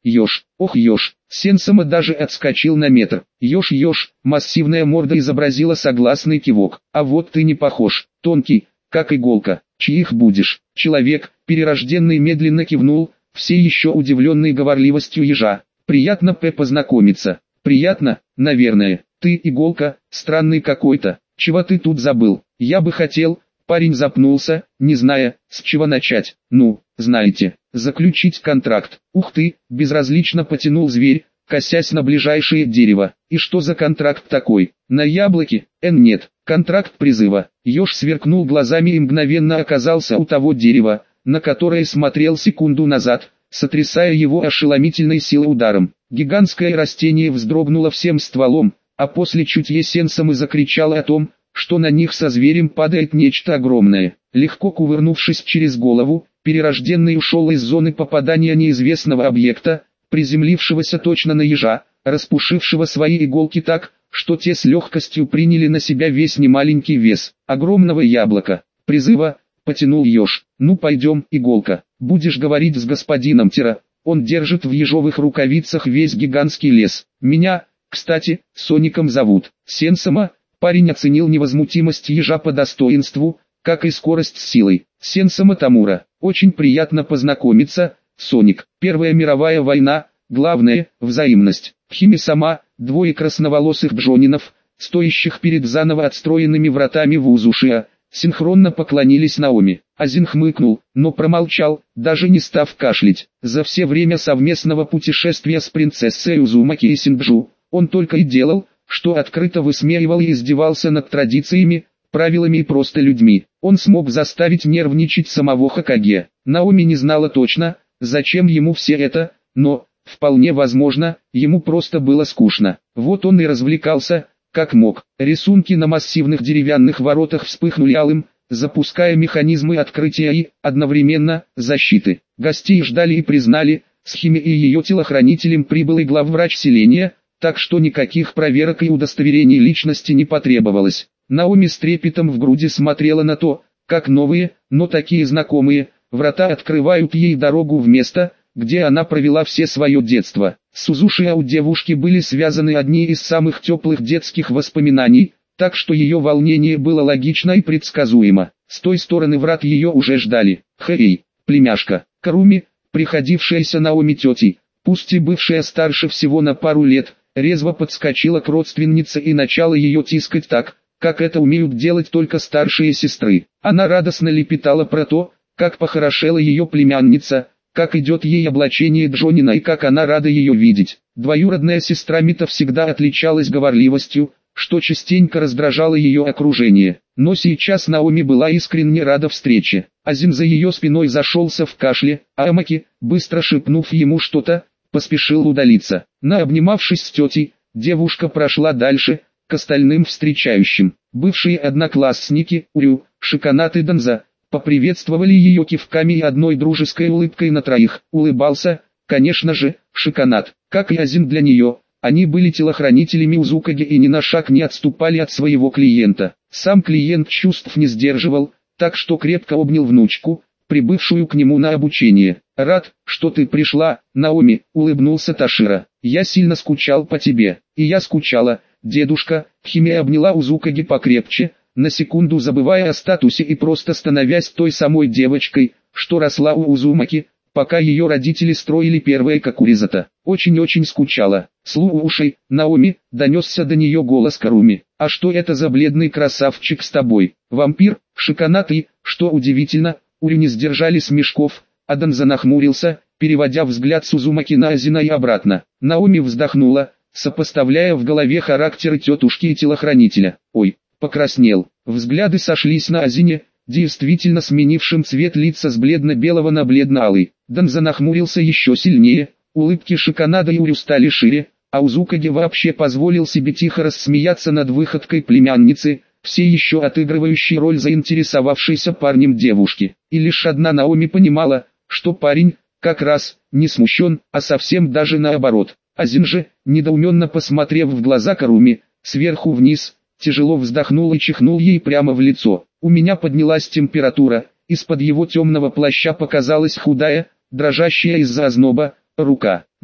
Ёж, ох ёж. Сенсома даже отскочил на метр. Ёж, ёж, массивная морда изобразила согласный кивок. А вот ты не похож, тонкий, как иголка. Чьих будешь? Человек, перерожденный, медленно кивнул, все еще удивленный говорливостью ежа. Приятно П познакомиться. Приятно, наверное. Ты иголка, странный какой-то. Чего ты тут забыл? Я бы хотел... Парень запнулся, не зная, с чего начать. Ну, знаете, заключить контракт. Ух ты, безразлично потянул зверь, косясь на ближайшее дерево. И что за контракт такой? На яблоке? Эн нет, контракт призыва. Ёж сверкнул глазами и мгновенно оказался у того дерева, на которое смотрел секунду назад, сотрясая его ошеломительной силой ударом. Гигантское растение вздрогнуло всем стволом, а после чутье сенсом и закричало о том, что на них со зверем падает нечто огромное. Легко кувырнувшись через голову, перерожденный ушел из зоны попадания неизвестного объекта, приземлившегося точно на ежа, распушившего свои иголки так, что те с легкостью приняли на себя весь немаленький вес огромного яблока. Призыва, потянул еж. Ну пойдем, иголка, будешь говорить с господином Тира, он держит в ежовых рукавицах весь гигантский лес. Меня, кстати, Соником зовут. Сенсома. Парень оценил невозмутимость ежа по достоинству, как и скорость с силой. Сенсома Тамура. Очень приятно познакомиться, Соник. Первая мировая война, главное, взаимность. Хими-сама, двое красноволосых бжонинов, стоящих перед заново отстроенными вратами в Узушиа, синхронно поклонились Наоми. Азин хмыкнул, но промолчал, даже не став кашлять. За все время совместного путешествия с принцессой Узумаки и Синджу, он только и делал, что открыто высмеивал и издевался над традициями, правилами и просто людьми. Он смог заставить нервничать самого Хокаге. Наоми не знала точно, зачем ему все это, но, вполне возможно, ему просто было скучно. Вот он и развлекался, как мог. Рисунки на массивных деревянных воротах вспыхнули алым, запуская механизмы открытия и, одновременно, защиты. Гостей ждали и признали, с Хими и ее телохранителем прибыл и главврач селения, так что никаких проверок и удостоверений личности не потребовалось. Наоми с трепетом в груди смотрела на то, как новые, но такие знакомые, врата открывают ей дорогу в место, где она провела все свое детство. С Узушиа у девушки были связаны одни из самых теплых детских воспоминаний, так что ее волнение было логично и предсказуемо. С той стороны врат ее уже ждали. Хэй, племяшка, Каруми, приходившаяся Наоми тетей, пусть и бывшая старше всего на пару лет, резво подскочила к родственнице и начала ее тискать так, как это умеют делать только старшие сестры. Она радостно лепетала про то, как похорошела ее племянница, как идет ей облачение Джонина и как она рада ее видеть. Двоюродная сестра Мита всегда отличалась говорливостью, что частенько раздражало ее окружение. Но сейчас Наоми была искренне рада встрече. Азин за ее спиной зашелся в кашле, а Амаки, быстро шепнув ему что-то, поспешил удалиться. Наобнимавшись с тетей, девушка прошла дальше, к остальным встречающим. Бывшие одноклассники, Урю, Шиканат и Донза, поприветствовали ее кивками и одной дружеской улыбкой на троих. Улыбался, конечно же, Шиканат, как и Азин для нее. Они были телохранителями Узукаги и ни на шаг не отступали от своего клиента. Сам клиент чувств не сдерживал, так что крепко обнял внучку, прибывшую к нему на обучение. «Рад, что ты пришла, Наоми», — улыбнулся Ташира. «Я сильно скучал по тебе». «И я скучала, дедушка». Хими обняла Узукаги покрепче, на секунду забывая о статусе и просто становясь той самой девочкой, что росла у Узумаки, пока ее родители строили первое Какуризата. Очень-очень скучала. «Слушай, Наоми», — донесся до нее голос Каруми. «А что это за бледный красавчик с тобой? Вампир, Шиканат и, что удивительно, Ури не сдержали смешков». Адонза нахмурился, переводя взгляд с Узумаки на Азина и обратно. Наоми вздохнула, сопоставляя в голове характеры тетушки и телохранителя. «Ой», покраснел. Взгляды сошлись на Азине, действительно сменившим цвет лица с бледно-белого на бледно-алый. Донза нахмурился еще сильнее, улыбки Шиканада и Урю стали шире, а Узукаги вообще позволил себе тихо рассмеяться над выходкой племянницы, все еще отыгрывающей роль заинтересовавшейся парнем девушки. И лишь одна Наоми понимала, что парень, как раз, не смущен, а совсем даже наоборот. Азин же, недоуменно посмотрев в глаза Каруми, сверху вниз, тяжело вздохнул и чихнул ей прямо в лицо. У меня поднялась температура, из-под его темного плаща показалась худая, дрожащая из-за озноба, рука.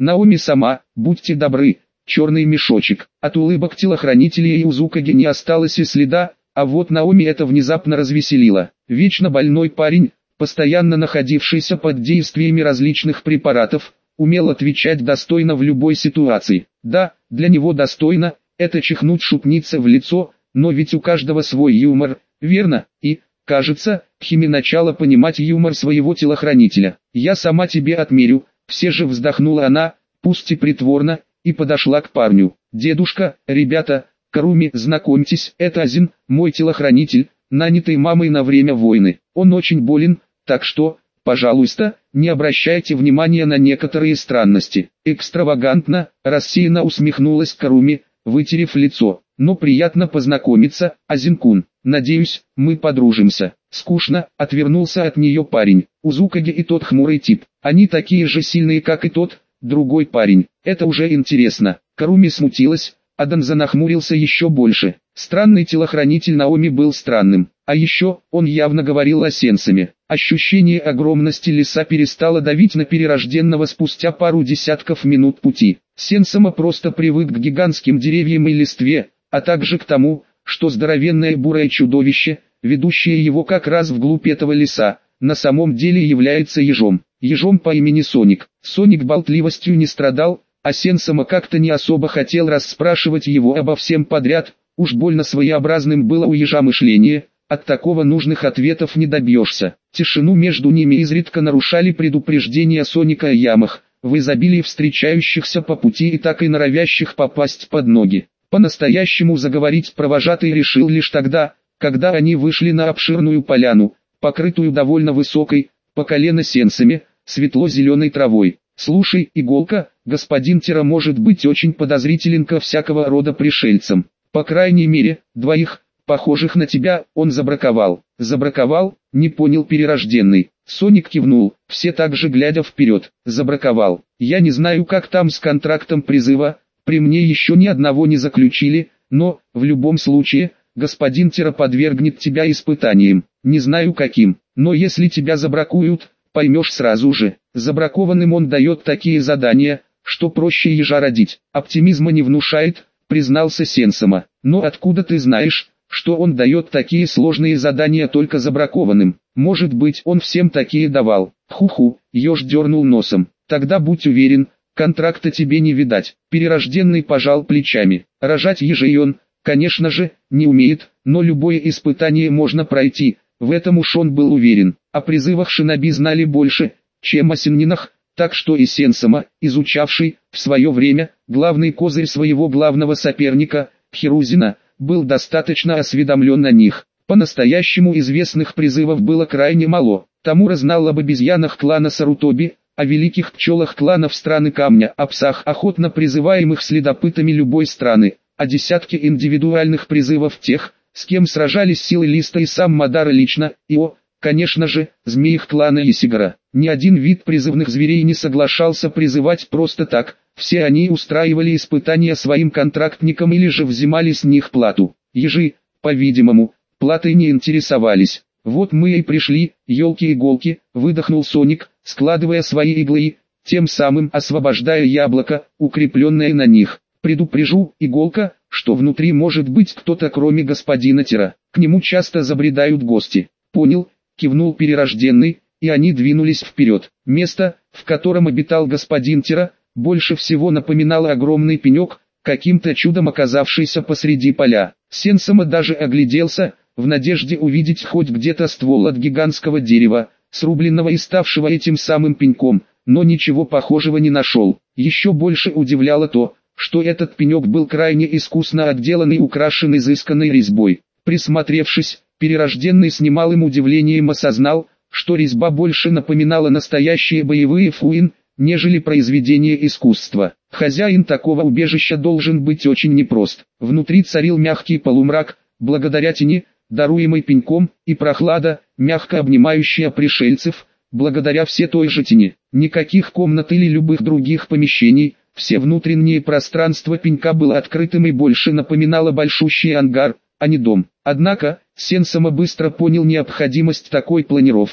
Наоми сама, будьте добры, черный мешочек. От улыбок телохранителей и Узукаги не осталось и следа, а вот Наоми это внезапно развеселило. Вечно больной парень, постоянно находившийся под действиями различных препаратов, умел отвечать достойно в любой ситуации. Да, для него достойно, это чихнуть шутнице в лицо, но ведь у каждого свой юмор, верно? И, кажется, Хими начала понимать юмор своего телохранителя. «Я сама тебе отмерю», все же вздохнула она, пусть и притворно, и подошла к парню. «Дедушка, ребята, Каруми, знакомьтесь, это Азин, мой телохранитель, нанятый мамой на время войны. Он очень болен, так что, пожалуйста, не обращайте внимания на некоторые странности». Экстравагантно, рассеянно усмехнулась Каруми, вытерев лицо. «Но приятно познакомиться, Азин-кун. Надеюсь, мы подружимся». Скучно, отвернулся от нее парень. Узукаги и тот хмурый тип. Они такие же сильные, как и тот, другой парень. Это уже интересно. Каруми смутилась, Аданза нахмурился еще больше. Странный телохранитель Наоми был странным. А еще, он явно говорил о сенсами. Ощущение огромности леса перестало давить на перерожденного спустя пару десятков минут пути. Сенсама просто привык к гигантским деревьям и листве, а также к тому, что здоровенное бурое чудовище, ведущее его как раз вглубь этого леса, на самом деле является ежом. Ежом по имени Соник. Соник болтливостью не страдал, а Сенсама как-то не особо хотел расспрашивать его обо всем подряд, уж больно своеобразным было у ежа мышление, от такого нужных ответов не добьешься. Тишину между ними изредка нарушали предупреждения Соника о ямах, в изобилии встречающихся по пути и так и норовящих попасть под ноги. По-настоящему заговорить провожатый решил лишь тогда, когда они вышли на обширную поляну, покрытую довольно высокой, по колено сенсами, светло-зеленой травой. «Слушай, Иголка, господин Тира может быть очень подозрителен ко всякого рода пришельцам. По крайней мере, двоих, похожих на тебя, он забраковал». «Забраковал?» — не понял перерожденный. Соник кивнул, все так же глядя вперед. «Забраковал. Я не знаю, как там с контрактом призыва, при мне еще ни одного не заключили, но, в любом случае, господин Тира подвергнет тебя испытаниям. Не знаю каким, но если тебя забракуют, поймешь сразу же. Забракованным он дает такие задания, что проще ежа родить. Оптимизма не внушает», признался Сенсама. «Но откуда ты знаешь, что он дает такие сложные задания только забракованным? Может быть, он всем такие давал?» «Ху-ху», еж дернул носом. «Тогда будь уверен, контракта тебе не видать». Перерожденный пожал плечами. Рожать ежей он, конечно же, не умеет, но любое испытание можно пройти, в этом уж он был уверен. О призывах шиноби знали больше, чем о сеннинах, так что и Сенсама, изучавший, в свое время, главный козырь своего главного соперника, Хирузина, был достаточно осведомлен о них. По-настоящему известных призывов было крайне мало. Тамура знал об обезьянах клана Сарутоби, о великих пчелах кланов страны Камня, о псах, охотно призываемых следопытами любой страны, о десятке индивидуальных призывов тех, с кем сражались силы Листа и сам Мадара лично, и о, конечно же, змеях клана Исигара. Ни один вид призывных зверей не соглашался призывать просто так, все они устраивали испытания своим контрактникам или же взимали с них плату. Ежи, по-видимому, платой не интересовались. «Вот мы и пришли, елки-иголки», выдохнул Соник, складывая свои иглы и, тем самым освобождая яблоко, укрепленное на них. «Предупрежу, Иголка, что внутри может быть кто-то кроме господина Тира. К нему часто забредают гости». «Понял», кивнул перерожденный, и они двинулись вперед. Место, в котором обитал господин Тира, больше всего напоминало огромный пенек, каким-то чудом оказавшийся посреди поля. Сенсама даже огляделся, в надежде увидеть хоть где-то ствол от гигантского дерева, срубленного и ставшего этим самым пеньком, но ничего похожего не нашел. Еще больше удивляло то, что этот пенек был крайне искусно отделан и украшен изысканной резьбой. Присмотревшись, перерожденный с немалым удивлением осознал, что резьба больше напоминала настоящие боевые фуин, нежели произведение искусства. Хозяин такого убежища должен быть очень непрост. Внутри царил мягкий полумрак, благодаря тени, даруемой пеньком, и прохлада, мягко обнимающая пришельцев, благодаря все той же тени. Никаких комнат или любых других помещений, все внутренние пространства пенька было открытым и больше напоминало большущий ангар, а не дом. Однако, Сенсама быстро понял необходимость такой планировки,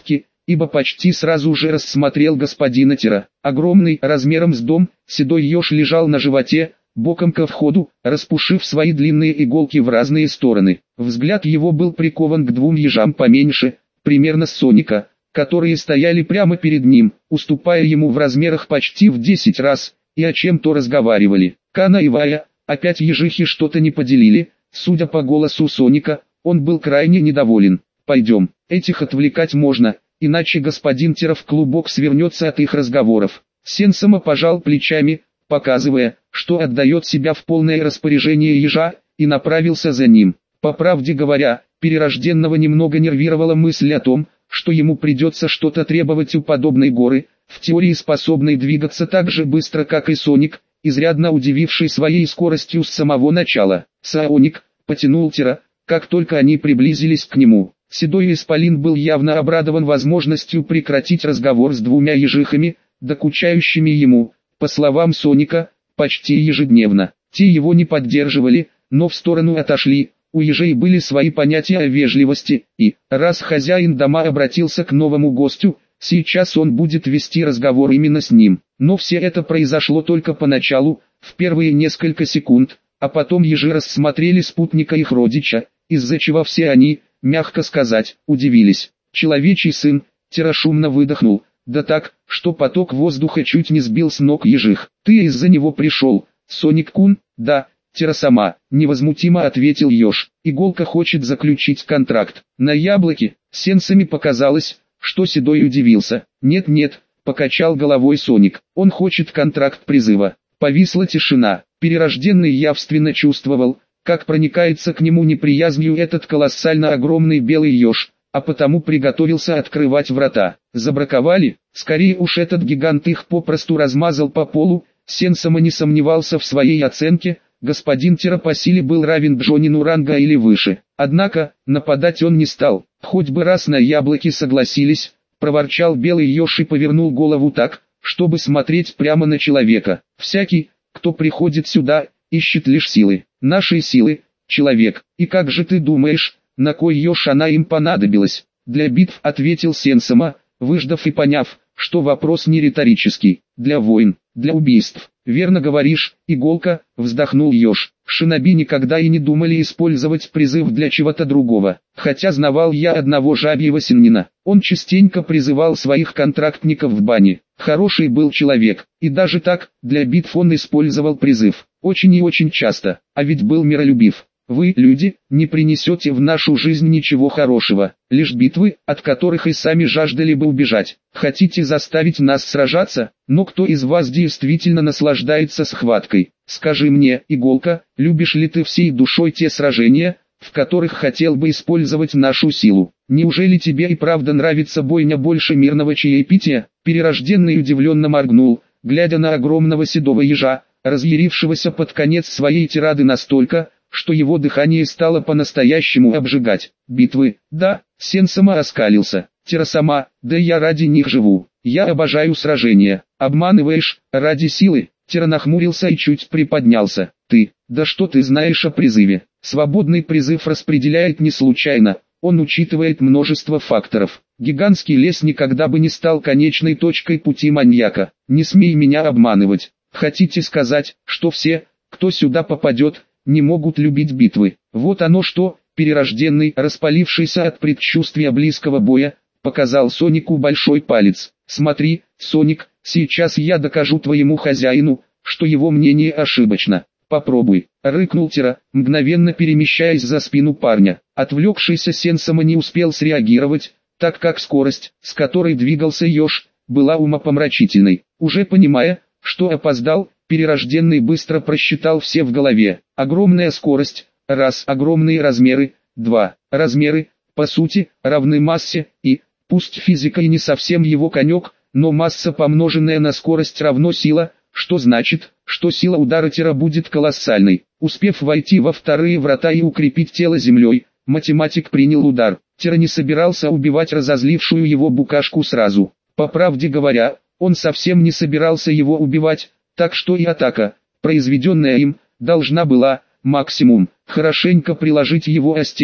ибо почти сразу же рассмотрел господина Тира. Огромный, размером с дом, седой еж лежал на животе, боком ко входу, распушив свои длинные иголки в разные стороны. Взгляд его был прикован к двум ежам поменьше, примерно с Соника, которые стояли прямо перед ним, уступая ему в размерах почти в десять раз, и о чем-то разговаривали. Кана и Вая, опять ежихи что-то не поделили, судя по голосу Соника, он был крайне недоволен. «Пойдем, этих отвлекать можно, иначе господин Тира в клубок свернется от их разговоров». Сенсама пожал плечами, показывая, что отдает себя в полное распоряжение ежа, и направился за ним. По правде говоря, перерожденного немного нервировала мысль о том, что ему придется что-то требовать у подобной горы, в теории способной двигаться так же быстро, как и Соник, изрядно удививший своей скоростью с самого начала. Соник потянул Тира, как только они приблизились к нему. Седой исполин был явно обрадован возможностью прекратить разговор с двумя ежихами, докучающими ему, по словам Соника, почти ежедневно. Те его не поддерживали, но в сторону отошли. У ежей были свои понятия о вежливости, и, раз хозяин дома обратился к новому гостю, сейчас он будет вести разговор именно с ним. Но все это произошло только поначалу, в первые несколько секунд, а потом ежи рассмотрели спутника их родича, из-за чего все они, мягко сказать, удивились. Человечий сын, Тира шумно выдохнул, да так, что поток воздуха чуть не сбил с ног ежих. «Ты из-за него пришел, Соник-кун?» «Да, Тира-сама», невозмутимо ответил еж. «Иголка хочет заключить контракт на яблоке». Сенсами показалось, что Седой удивился. «Нет-нет», покачал головой Соник, «он хочет контракт призыва». Повисла тишина. Перерожденный явственно чувствовал, как проникается к нему неприязнью этот колоссально огромный белый еж, а потому приготовился открывать врата. Забраковали? Скорее уж этот гигант их попросту размазал по полу. Сенсама не сомневался в своей оценке, господин Тира по силе был равен Джонину ранга или выше. Однако, нападать он не стал, хоть бы раз на яблоки согласились, проворчал белый еж и повернул голову так, чтобы смотреть прямо на человека. Всякий, кто приходит сюда, ищет лишь силы. Нашей силы, человек. И как же ты думаешь, на кой еж она им понадобилась? Для битв, ответил Сенсама, выждав и поняв, что вопрос не риторический. Для войн, для убийств. Верно говоришь, Иголка, вздохнул еж. Шиноби никогда и не думали использовать призыв для чего-то другого. Хотя знавал я одного жабьего синнина. Он частенько призывал своих контрактников в бане. Хороший был человек, и даже так, для битв он использовал призыв. Очень и очень часто, а ведь был миролюбив. Вы, люди, не принесете в нашу жизнь ничего хорошего, лишь битвы, от которых и сами жаждали бы убежать. Хотите заставить нас сражаться? Но кто из вас действительно наслаждается схваткой? Скажи мне, Иголка, любишь ли ты всей душой те сражения, в которых хотел бы использовать нашу силу? Неужели тебе и правда нравится бойня больше мирного чаепития? Перерожденный удивленно моргнул, глядя на огромного седого ежа, разъярившегося под конец своей тирады настолько, что его дыхание стало по-настоящему обжигать. Битвы, да, Сенсама оскалился. Тира-сама, да я ради них живу. Я обожаю сражения. Обманываешь, ради силы? Тира нахмурился и чуть приподнялся. Ты, да что ты знаешь о призыве? Свободный призыв распределяет не случайно, он учитывает множество факторов. Гигантский лес никогда бы не стал конечной точкой пути маньяка. Не смей меня обманывать. Хотите сказать, что все, кто сюда попадет, не могут любить битвы? Вот оно что. Перерожденный, распалившийся от предчувствия близкого боя, показал Сонику большой палец. Смотри, Соник, сейчас я докажу твоему хозяину, что его мнение ошибочно. Попробуй, рыкнул Тира, мгновенно перемещаясь за спину парня. Отвлекшийся Сенсама не успел среагировать, так как скорость, с которой двигался еж, была умопомрачительной. Уже понимая, что опоздал, перерожденный быстро просчитал все в голове. Огромная скорость, раз, огромные размеры, два, размеры, по сути, равны массе, и, пусть физика и не совсем его конек, но масса помноженная на скорость равно сила, что значит, что сила удара Тира будет колоссальной. Успев войти во вторые врата и укрепить тело землей, математик принял удар. Тира не собирался убивать разозлившую его букашку сразу. По правде говоря, он совсем не собирался его убивать, так что и атака, произведенная им, должна была, максимум, хорошенько приложить его о стену,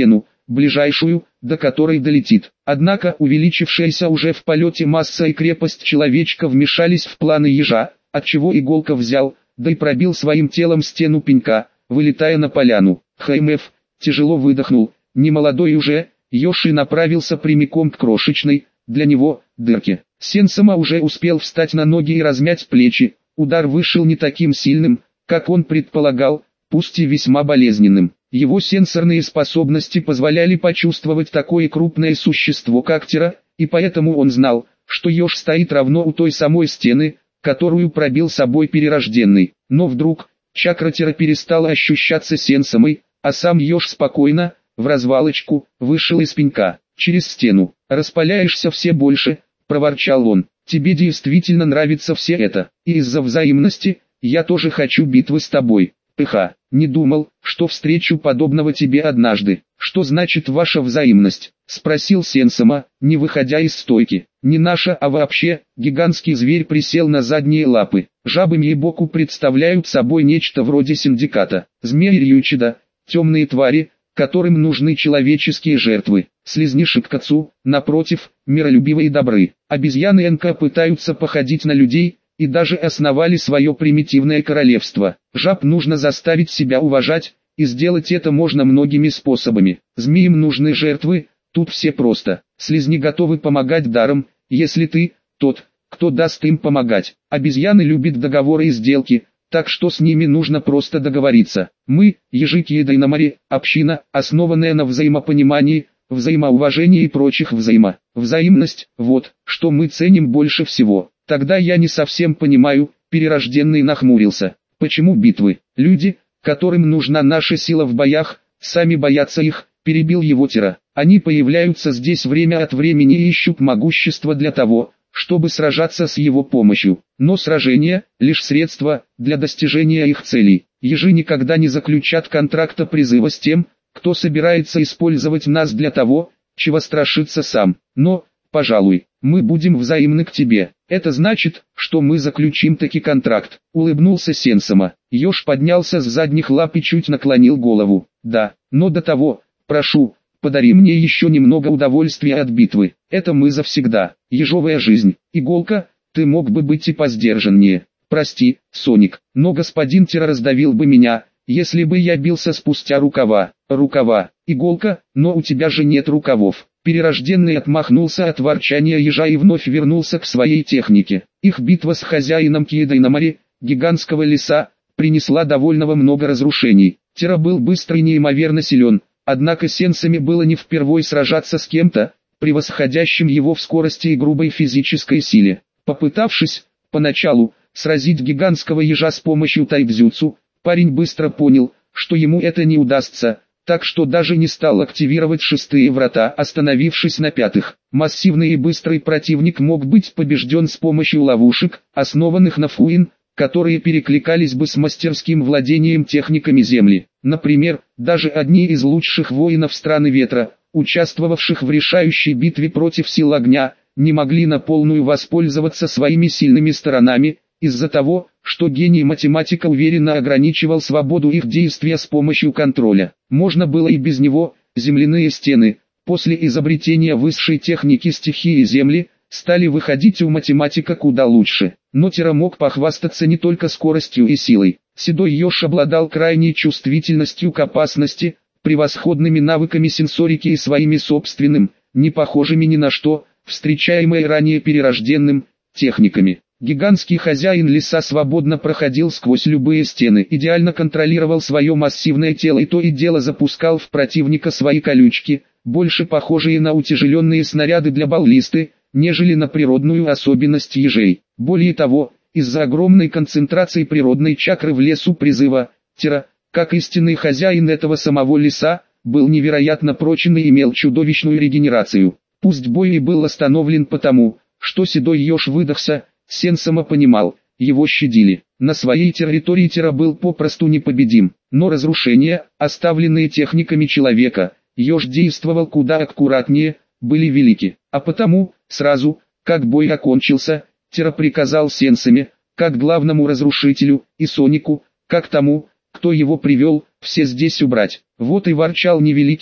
ближайшую, до которой долетит. Однако увеличившаяся уже в полете масса и крепость человечка вмешались в планы ежа, отчего Иголка взял, да и пробил своим телом стену пенька, вылетая на поляну. ХМФ тяжело выдохнул, немолодой уже, еж и направился прямиком к крошечной, для него, дырке. Сенсама уже успел встать на ноги и размять плечи, удар вышел не таким сильным, как он предполагал, пусть и весьма болезненным. Его сенсорные способности позволяли почувствовать такое крупное существо как Тира, и поэтому он знал, что еж стоит равно у той самой стены, которую пробил собой перерожденный. Но вдруг, чакра Тира перестала ощущаться сенсамой, а сам еж спокойно, в развалочку, вышел из пенька, через стену. «Распаляешься все больше», — проворчал он, — «тебе действительно нравится все это, и из-за взаимности, я тоже хочу битвы с тобой». «Пыха, не думал, что встречу подобного тебе однажды». «Что значит ваша взаимность?» — спросил Сенсама, не выходя из стойки. «Не наша, а вообще». Гигантский зверь присел на задние лапы. Жабы Мейбоку представляют собой нечто вроде синдиката. Змеи Рьючида, темные твари, которым нужны человеческие жертвы. Слизни Шиккацу, напротив, миролюбивые и добры. Обезьяны Энка пытаются походить на людей, и даже основали свое примитивное королевство. Жаб нужно заставить себя уважать, и сделать это можно многими способами. Змеям нужны жертвы, тут все просто. Слизни готовы помогать даром, если ты, тот, кто даст им помогать. Обезьяны любят договоры и сделки, так что с ними нужно просто договориться. Мы, ежи Киедайнамари, община, основанная на взаимопонимании, взаимоуважении и прочих взаимо. Взаимность, вот, что мы ценим больше всего. Тогда я не совсем понимаю, перерожденный нахмурился. Почему битвы? Люди, которым нужна наша сила в боях, сами боятся их, перебил его Тира. Они появляются здесь время от времени и ищут могущество для того, чтобы сражаться с его помощью. Но сражение – лишь средство для достижения их целей. Ежи никогда не заключат контракта призыва с тем, кто собирается использовать нас для того, чего страшится сам. Но, пожалуй, мы будем взаимны к тебе. Это значит, что мы заключим таки контракт. Улыбнулся Сенсама. Еж поднялся с задних лап и чуть наклонил голову. Да, но до того, прошу, подари мне еще немного удовольствия от битвы. Это мы завсегда. Ежовая жизнь. Иголка, ты мог бы быть и посдержаннее. Прости, Соник, но господин Тира раздавил бы меня, если бы я бился спустя рукава. Рукава, Иголка, но у тебя же нет рукавов. Перерожденный отмахнулся от ворчания ежа и вновь вернулся к своей технике. Их битва с хозяином Киедайнамари, гигантского леса, принесла довольно много разрушений. Тира был быстро и неимоверно силен, однако Сенсами было не впервой сражаться с кем-то, превосходящим его в скорости и грубой физической силе. Попытавшись, поначалу, сразить гигантского ежа с помощью тайдзюцу, парень быстро понял, что ему это не удастся, так что даже не стал активировать шестые врата, остановившись на пятых. Массивный и быстрый противник мог быть побежден с помощью ловушек, основанных на фуин, которые перекликались бы с мастерским владением техниками земли. Например, даже одни из лучших воинов страны ветра, участвовавших в решающей битве против сил огня, не могли на полную воспользоваться своими сильными сторонами, из-за того, что гений математика уверенно ограничивал свободу их действия с помощью контроля. Можно было и без него. Земляные стены, после изобретения высшей техники стихии Земли, стали выходить у математика куда лучше. Но Тира мог похвастаться не только скоростью и силой. Седой еж обладал крайней чувствительностью к опасности, превосходными навыками сенсорики и своими собственным, не похожими ни на что, встречаемые ранее перерожденным, техниками. Гигантский хозяин леса свободно проходил сквозь любые стены, идеально контролировал свое массивное тело и то и дело запускал в противника свои колючки, больше похожие на утяжеленные снаряды для баллисты, нежели на природную особенность ежей. Более того, из-за огромной концентрации природной чакры в лесу призыва, Тира, как истинный хозяин этого самого леса, был невероятно прочен и имел чудовищную регенерацию. Пусть бой и был остановлен потому, что седой еж выдохся, Сенсама понимал, его щадили. На своей территории Тира был попросту непобедим, но разрушения, оставленные техниками человека, еж действовал куда аккуратнее, были велики. А потому, сразу, как бой окончился, Тира приказал Сенсаме, как главному разрушителю, и Сонику, как тому, кто его привел, все здесь убрать. Вот и ворчал невеликий,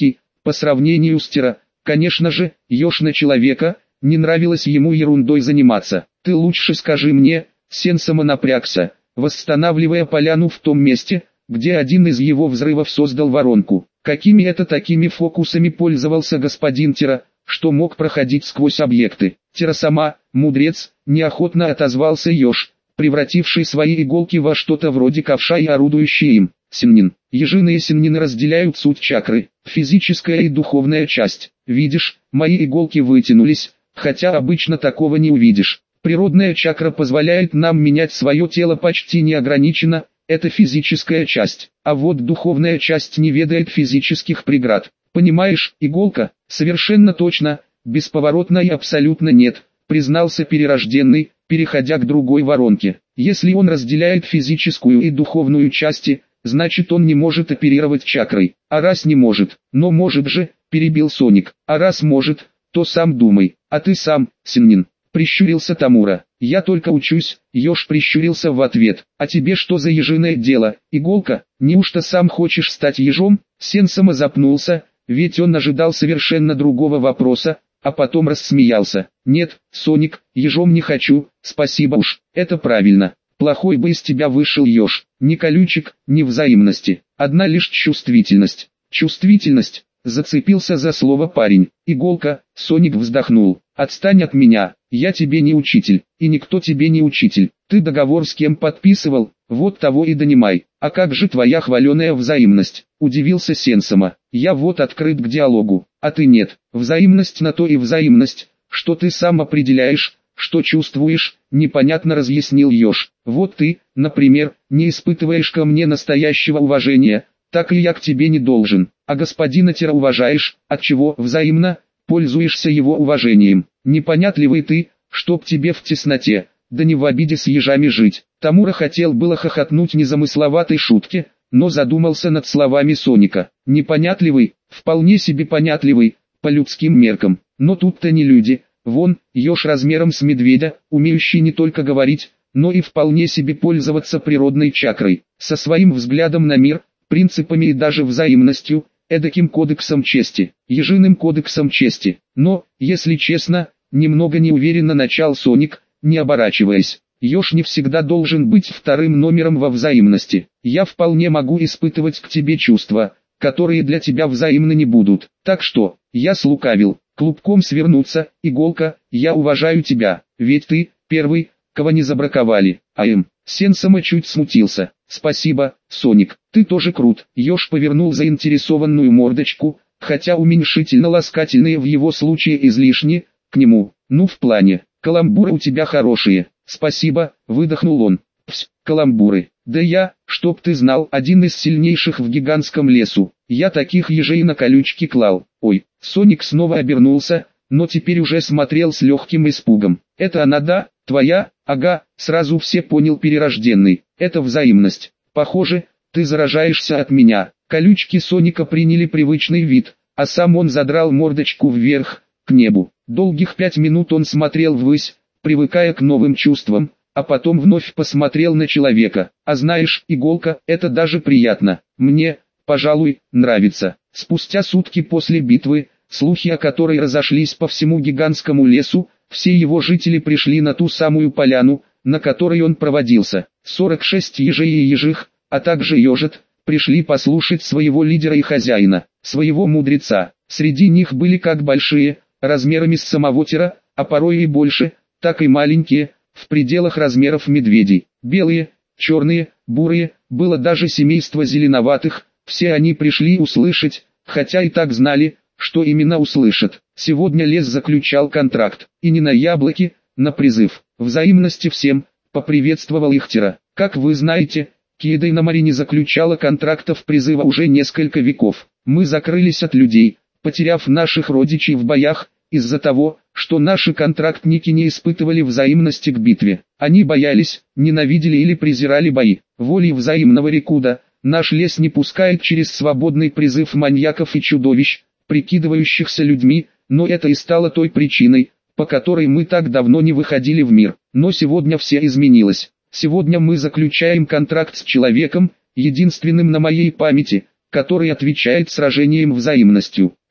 По сравнению с Тира, конечно же, еж на человека, не нравилось ему ерундой заниматься. Ты лучше скажи мне, Сенсома напрягся, восстанавливая поляну в том месте, где один из его взрывов создал воронку. Какими это такими фокусами пользовался господин Тира, что мог проходить сквозь объекты? Тира-сама, мудрец, неохотно отозвался еж, превративший свои иголки во что-то вроде ковша и орудующий им. Синнин. Ежиные синнины разделяют суть чакры, физическая и духовная часть. Видишь, мои иголки вытянулись, хотя обычно такого не увидишь. Природная чакра позволяет нам менять свое тело почти неограниченно, это физическая часть, а вот духовная часть не ведает физических преград. Понимаешь, иголка? Совершенно точно, бесповоротно и абсолютно нет, признался перерожденный, переходя к другой воронке. Если он разделяет физическую и духовную части, значит он не может оперировать чакрой. А раз не может, но может же, перебил Соник. А раз может, то сам думай. А ты сам, Синнин, прищурился Тамура. Я только учусь, еж прищурился в ответ. А тебе что за ежиное дело, иголка? Неужто сам хочешь стать ежом? Сенсома запнулся, ведь он ожидал совершенно другого вопроса, а потом рассмеялся. Нет, Соник, ежом не хочу, спасибо уж, это правильно. Плохой бы из тебя вышел еж, ни колючек, ни взаимности, одна лишь чувствительность. Чувствительность, зацепился за слово парень. Иголка, Соник вздохнул. Отстань от меня, я тебе не учитель, и никто тебе не учитель. Ты договор с кем подписывал, вот того и донимай. А как же твоя хваленая взаимность? Удивился Сенсома. Я вот открыт к диалогу, а ты нет. Взаимность на то и взаимность, что ты сам определяешь, что чувствуешь, непонятно разъяснил еж. Вот ты, например, не испытываешь ко мне настоящего уважения, так и я к тебе не должен. А господина Тира уважаешь, отчего взаимно, пользуешься его уважением. Непонятливый ты, чтоб тебе в тесноте, да не в обиде с ежами жить. Тамура хотел было хохотнуть незамысловатой шутке, но задумался над словами Соника. Непонятливый, вполне себе понятливый, по людским меркам, но тут-то не люди. Вон, еж размером с медведя, умеющий не только говорить, но и вполне себе пользоваться природной чакрой, со своим взглядом на мир, принципами и даже взаимностью, эдаким кодексом чести, ежиным кодексом чести. Но, если честно, немного неуверенно начал Соник, не оборачиваясь. Еж не всегда должен быть вторым номером во взаимности. Я вполне могу испытывать к тебе чувства, которые для тебя взаимны не будут. Так что, я слукавил. Клубком свернуться, иголка, я уважаю тебя, ведь ты, первый, кого не забраковали. А им, Сенсома чуть смутился. Спасибо, Соник, ты тоже крут. Еж повернул заинтересованную мордочку, хотя уменьшительно-ласкательные в его случае излишни, к нему. Ну в плане, каламбуры у тебя хорошие. Спасибо, выдохнул он. Пс, каламбуры. Да я, чтоб ты знал, один из сильнейших в гигантском лесу. Я таких ежей на колючки клал. Ой, Соник снова обернулся, но теперь уже смотрел с легким испугом. Это она, да, твоя? Ага, сразу все понял перерожденный. Это взаимность. Похоже, ты заражаешься от меня. Колючки Соника приняли привычный вид, а сам он задрал мордочку вверх, к небу. Долгих пять минут он смотрел ввысь, привыкая к новым чувствам, а потом вновь посмотрел на человека. А знаешь, иголка, это даже приятно. Мне, пожалуй, нравится. Спустя сутки после битвы, слухи о которой разошлись по всему гигантскому лесу, все его жители пришли на ту самую поляну, на которой он проводился. сорок шесть ежей и ежих, а также ежет, пришли послушать своего лидера и хозяина, своего мудреца. Среди них были как большие, размерами с самого Тира, а порой и больше, так и маленькие, в пределах размеров медведей. Белые, черные, бурые, было даже семейство зеленоватых, все они пришли услышать, хотя и так знали, что именно услышат. Сегодня лес заключал контракт, и не на яблоки, на призыв. Взаимности всем, поприветствовал их Тира. Как вы знаете, Киедой на море не заключала контрактов призыва уже несколько веков. Мы закрылись от людей, потеряв наших родичей в боях, из-за того, что наши контрактники не испытывали взаимности к битве. Они боялись, ненавидели или презирали бои. Волей взаимного рекуда, наш лес не пускает через свободный призыв маньяков и чудовищ, прикидывающихся людьми, но это и стало той причиной, по которой мы так давно не выходили в мир. Но сегодня все изменилось. Сегодня мы заключаем контракт с человеком, единственным на моей памяти, который отвечает сражением взаимностью.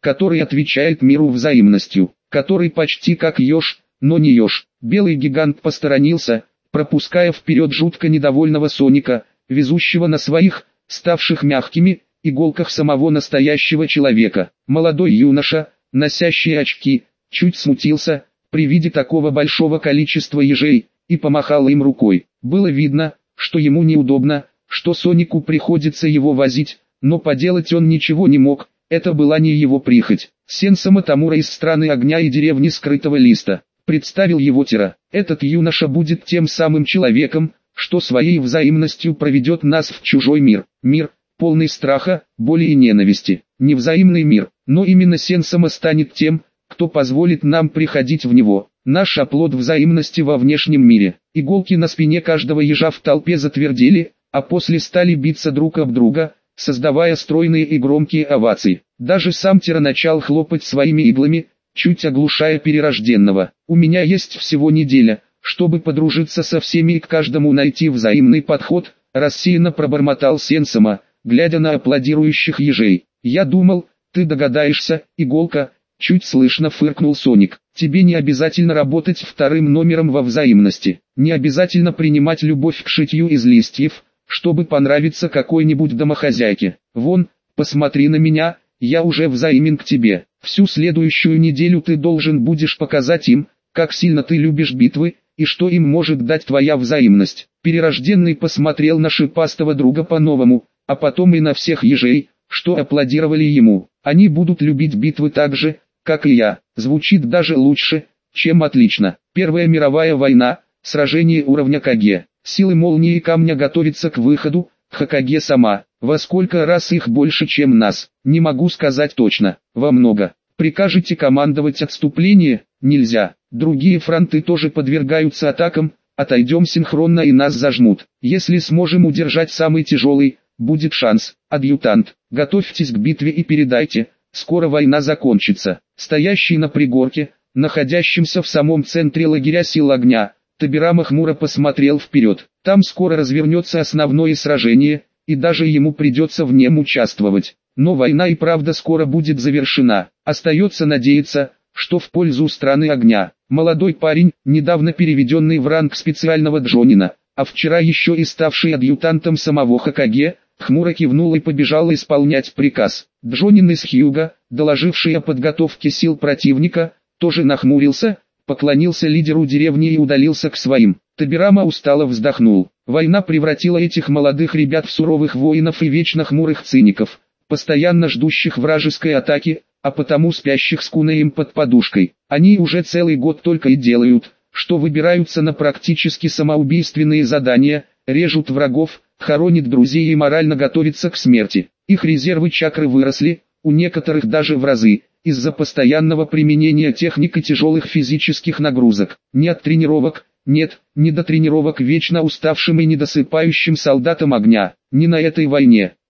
который отвечает миру взаимностью, который почти как еж, но не еж. Белый гигант посторонился, пропуская вперед жутко недовольного Соника, везущего на своих, ставших мягкими, иголках самого настоящего человека. Молодой юноша, носящий очки, чуть смутился при виде такого большого количества ежей, и помахал им рукой. Было видно, что ему неудобно, что Сонику приходится его возить, но поделать он ничего не мог, это была не его прихоть. Сенсома Тамура из страны огня и деревни скрытого листа. Представил его Тира. Этот юноша будет тем самым человеком, что своей взаимностью проведет нас в чужой мир. Мир, полный страха, боли и ненависти. Невзаимный мир, но именно Сенсома станет тем, кто позволит нам приходить в него. Наш оплот взаимности во внешнем мире. Иголки на спине каждого ежа в толпе затвердели, а после стали биться друг об друга, создавая стройные и громкие овации. Даже сам Тира начал хлопать своими иглами, чуть оглушая перерожденного. «У меня есть всего неделя, чтобы подружиться со всеми и к каждому найти взаимный подход», рассеянно пробормотал Сенсома, глядя на аплодирующих ежей. «Я думал, ты догадаешься, Иголка», чуть слышно фыркнул Соник. «Тебе не обязательно работать вторым номером во взаимности, не обязательно принимать любовь к шитью из листьев, чтобы понравиться какой-нибудь домохозяйке. Вон, посмотри на меня, я уже взаимен к тебе. Всю следующую неделю ты должен будешь показать им, как сильно ты любишь битвы, и что им может дать твоя взаимность». Перерожденный посмотрел на шипастого друга по-новому, а потом и на всех ежей, что аплодировали ему. «Они будут любить битвы так же, как и я». Звучит даже лучше, чем отлично. Первая мировая война, сражение уровня Каге. Силы молнии и камня готовятся к выходу, Хокаге сама. Во сколько раз их больше, чем нас? Не могу сказать точно. Во много. Прикажете командовать отступление? Нельзя. Другие фронты тоже подвергаются атакам, отойдем синхронно и нас зажмут. Если сможем удержать самый тяжелый, будет шанс. Адъютант, готовьтесь к битве и передайте, скоро война закончится. Стоящий на пригорке, находящемся в самом центре лагеря сил огня, Табирама хмуро посмотрел вперед. Там скоро развернется основное сражение, и даже ему придется в нем участвовать. Но война и правда скоро будет завершена. Остается надеяться, что в пользу страны огня. Молодой парень, недавно переведенный в ранг специального джонина, а вчера еще и ставший адъютантом самого Хокаге, хмуро кивнул и побежал исполнять приказ. Джонин из Хьюга, доложивший о подготовке сил противника, тоже нахмурился, поклонился лидеру деревни и удалился к своим. Табирама устало вздохнул. Война превратила этих молодых ребят в суровых воинов и вечно хмурых циников, постоянно ждущих вражеской атаки, а потому спящих с кунаем под подушкой. Они уже целый год только и делают, что выбираются на практически самоубийственные задания, режут врагов, хоронят друзей и морально готовятся к смерти. Их резервы чакры выросли, у некоторых даже в разы, из-за постоянного применения техник и тяжелых физических нагрузок. Не от тренировок, нет, не до тренировок вечно уставшим и недосыпающим солдатам огня, не на этой войне.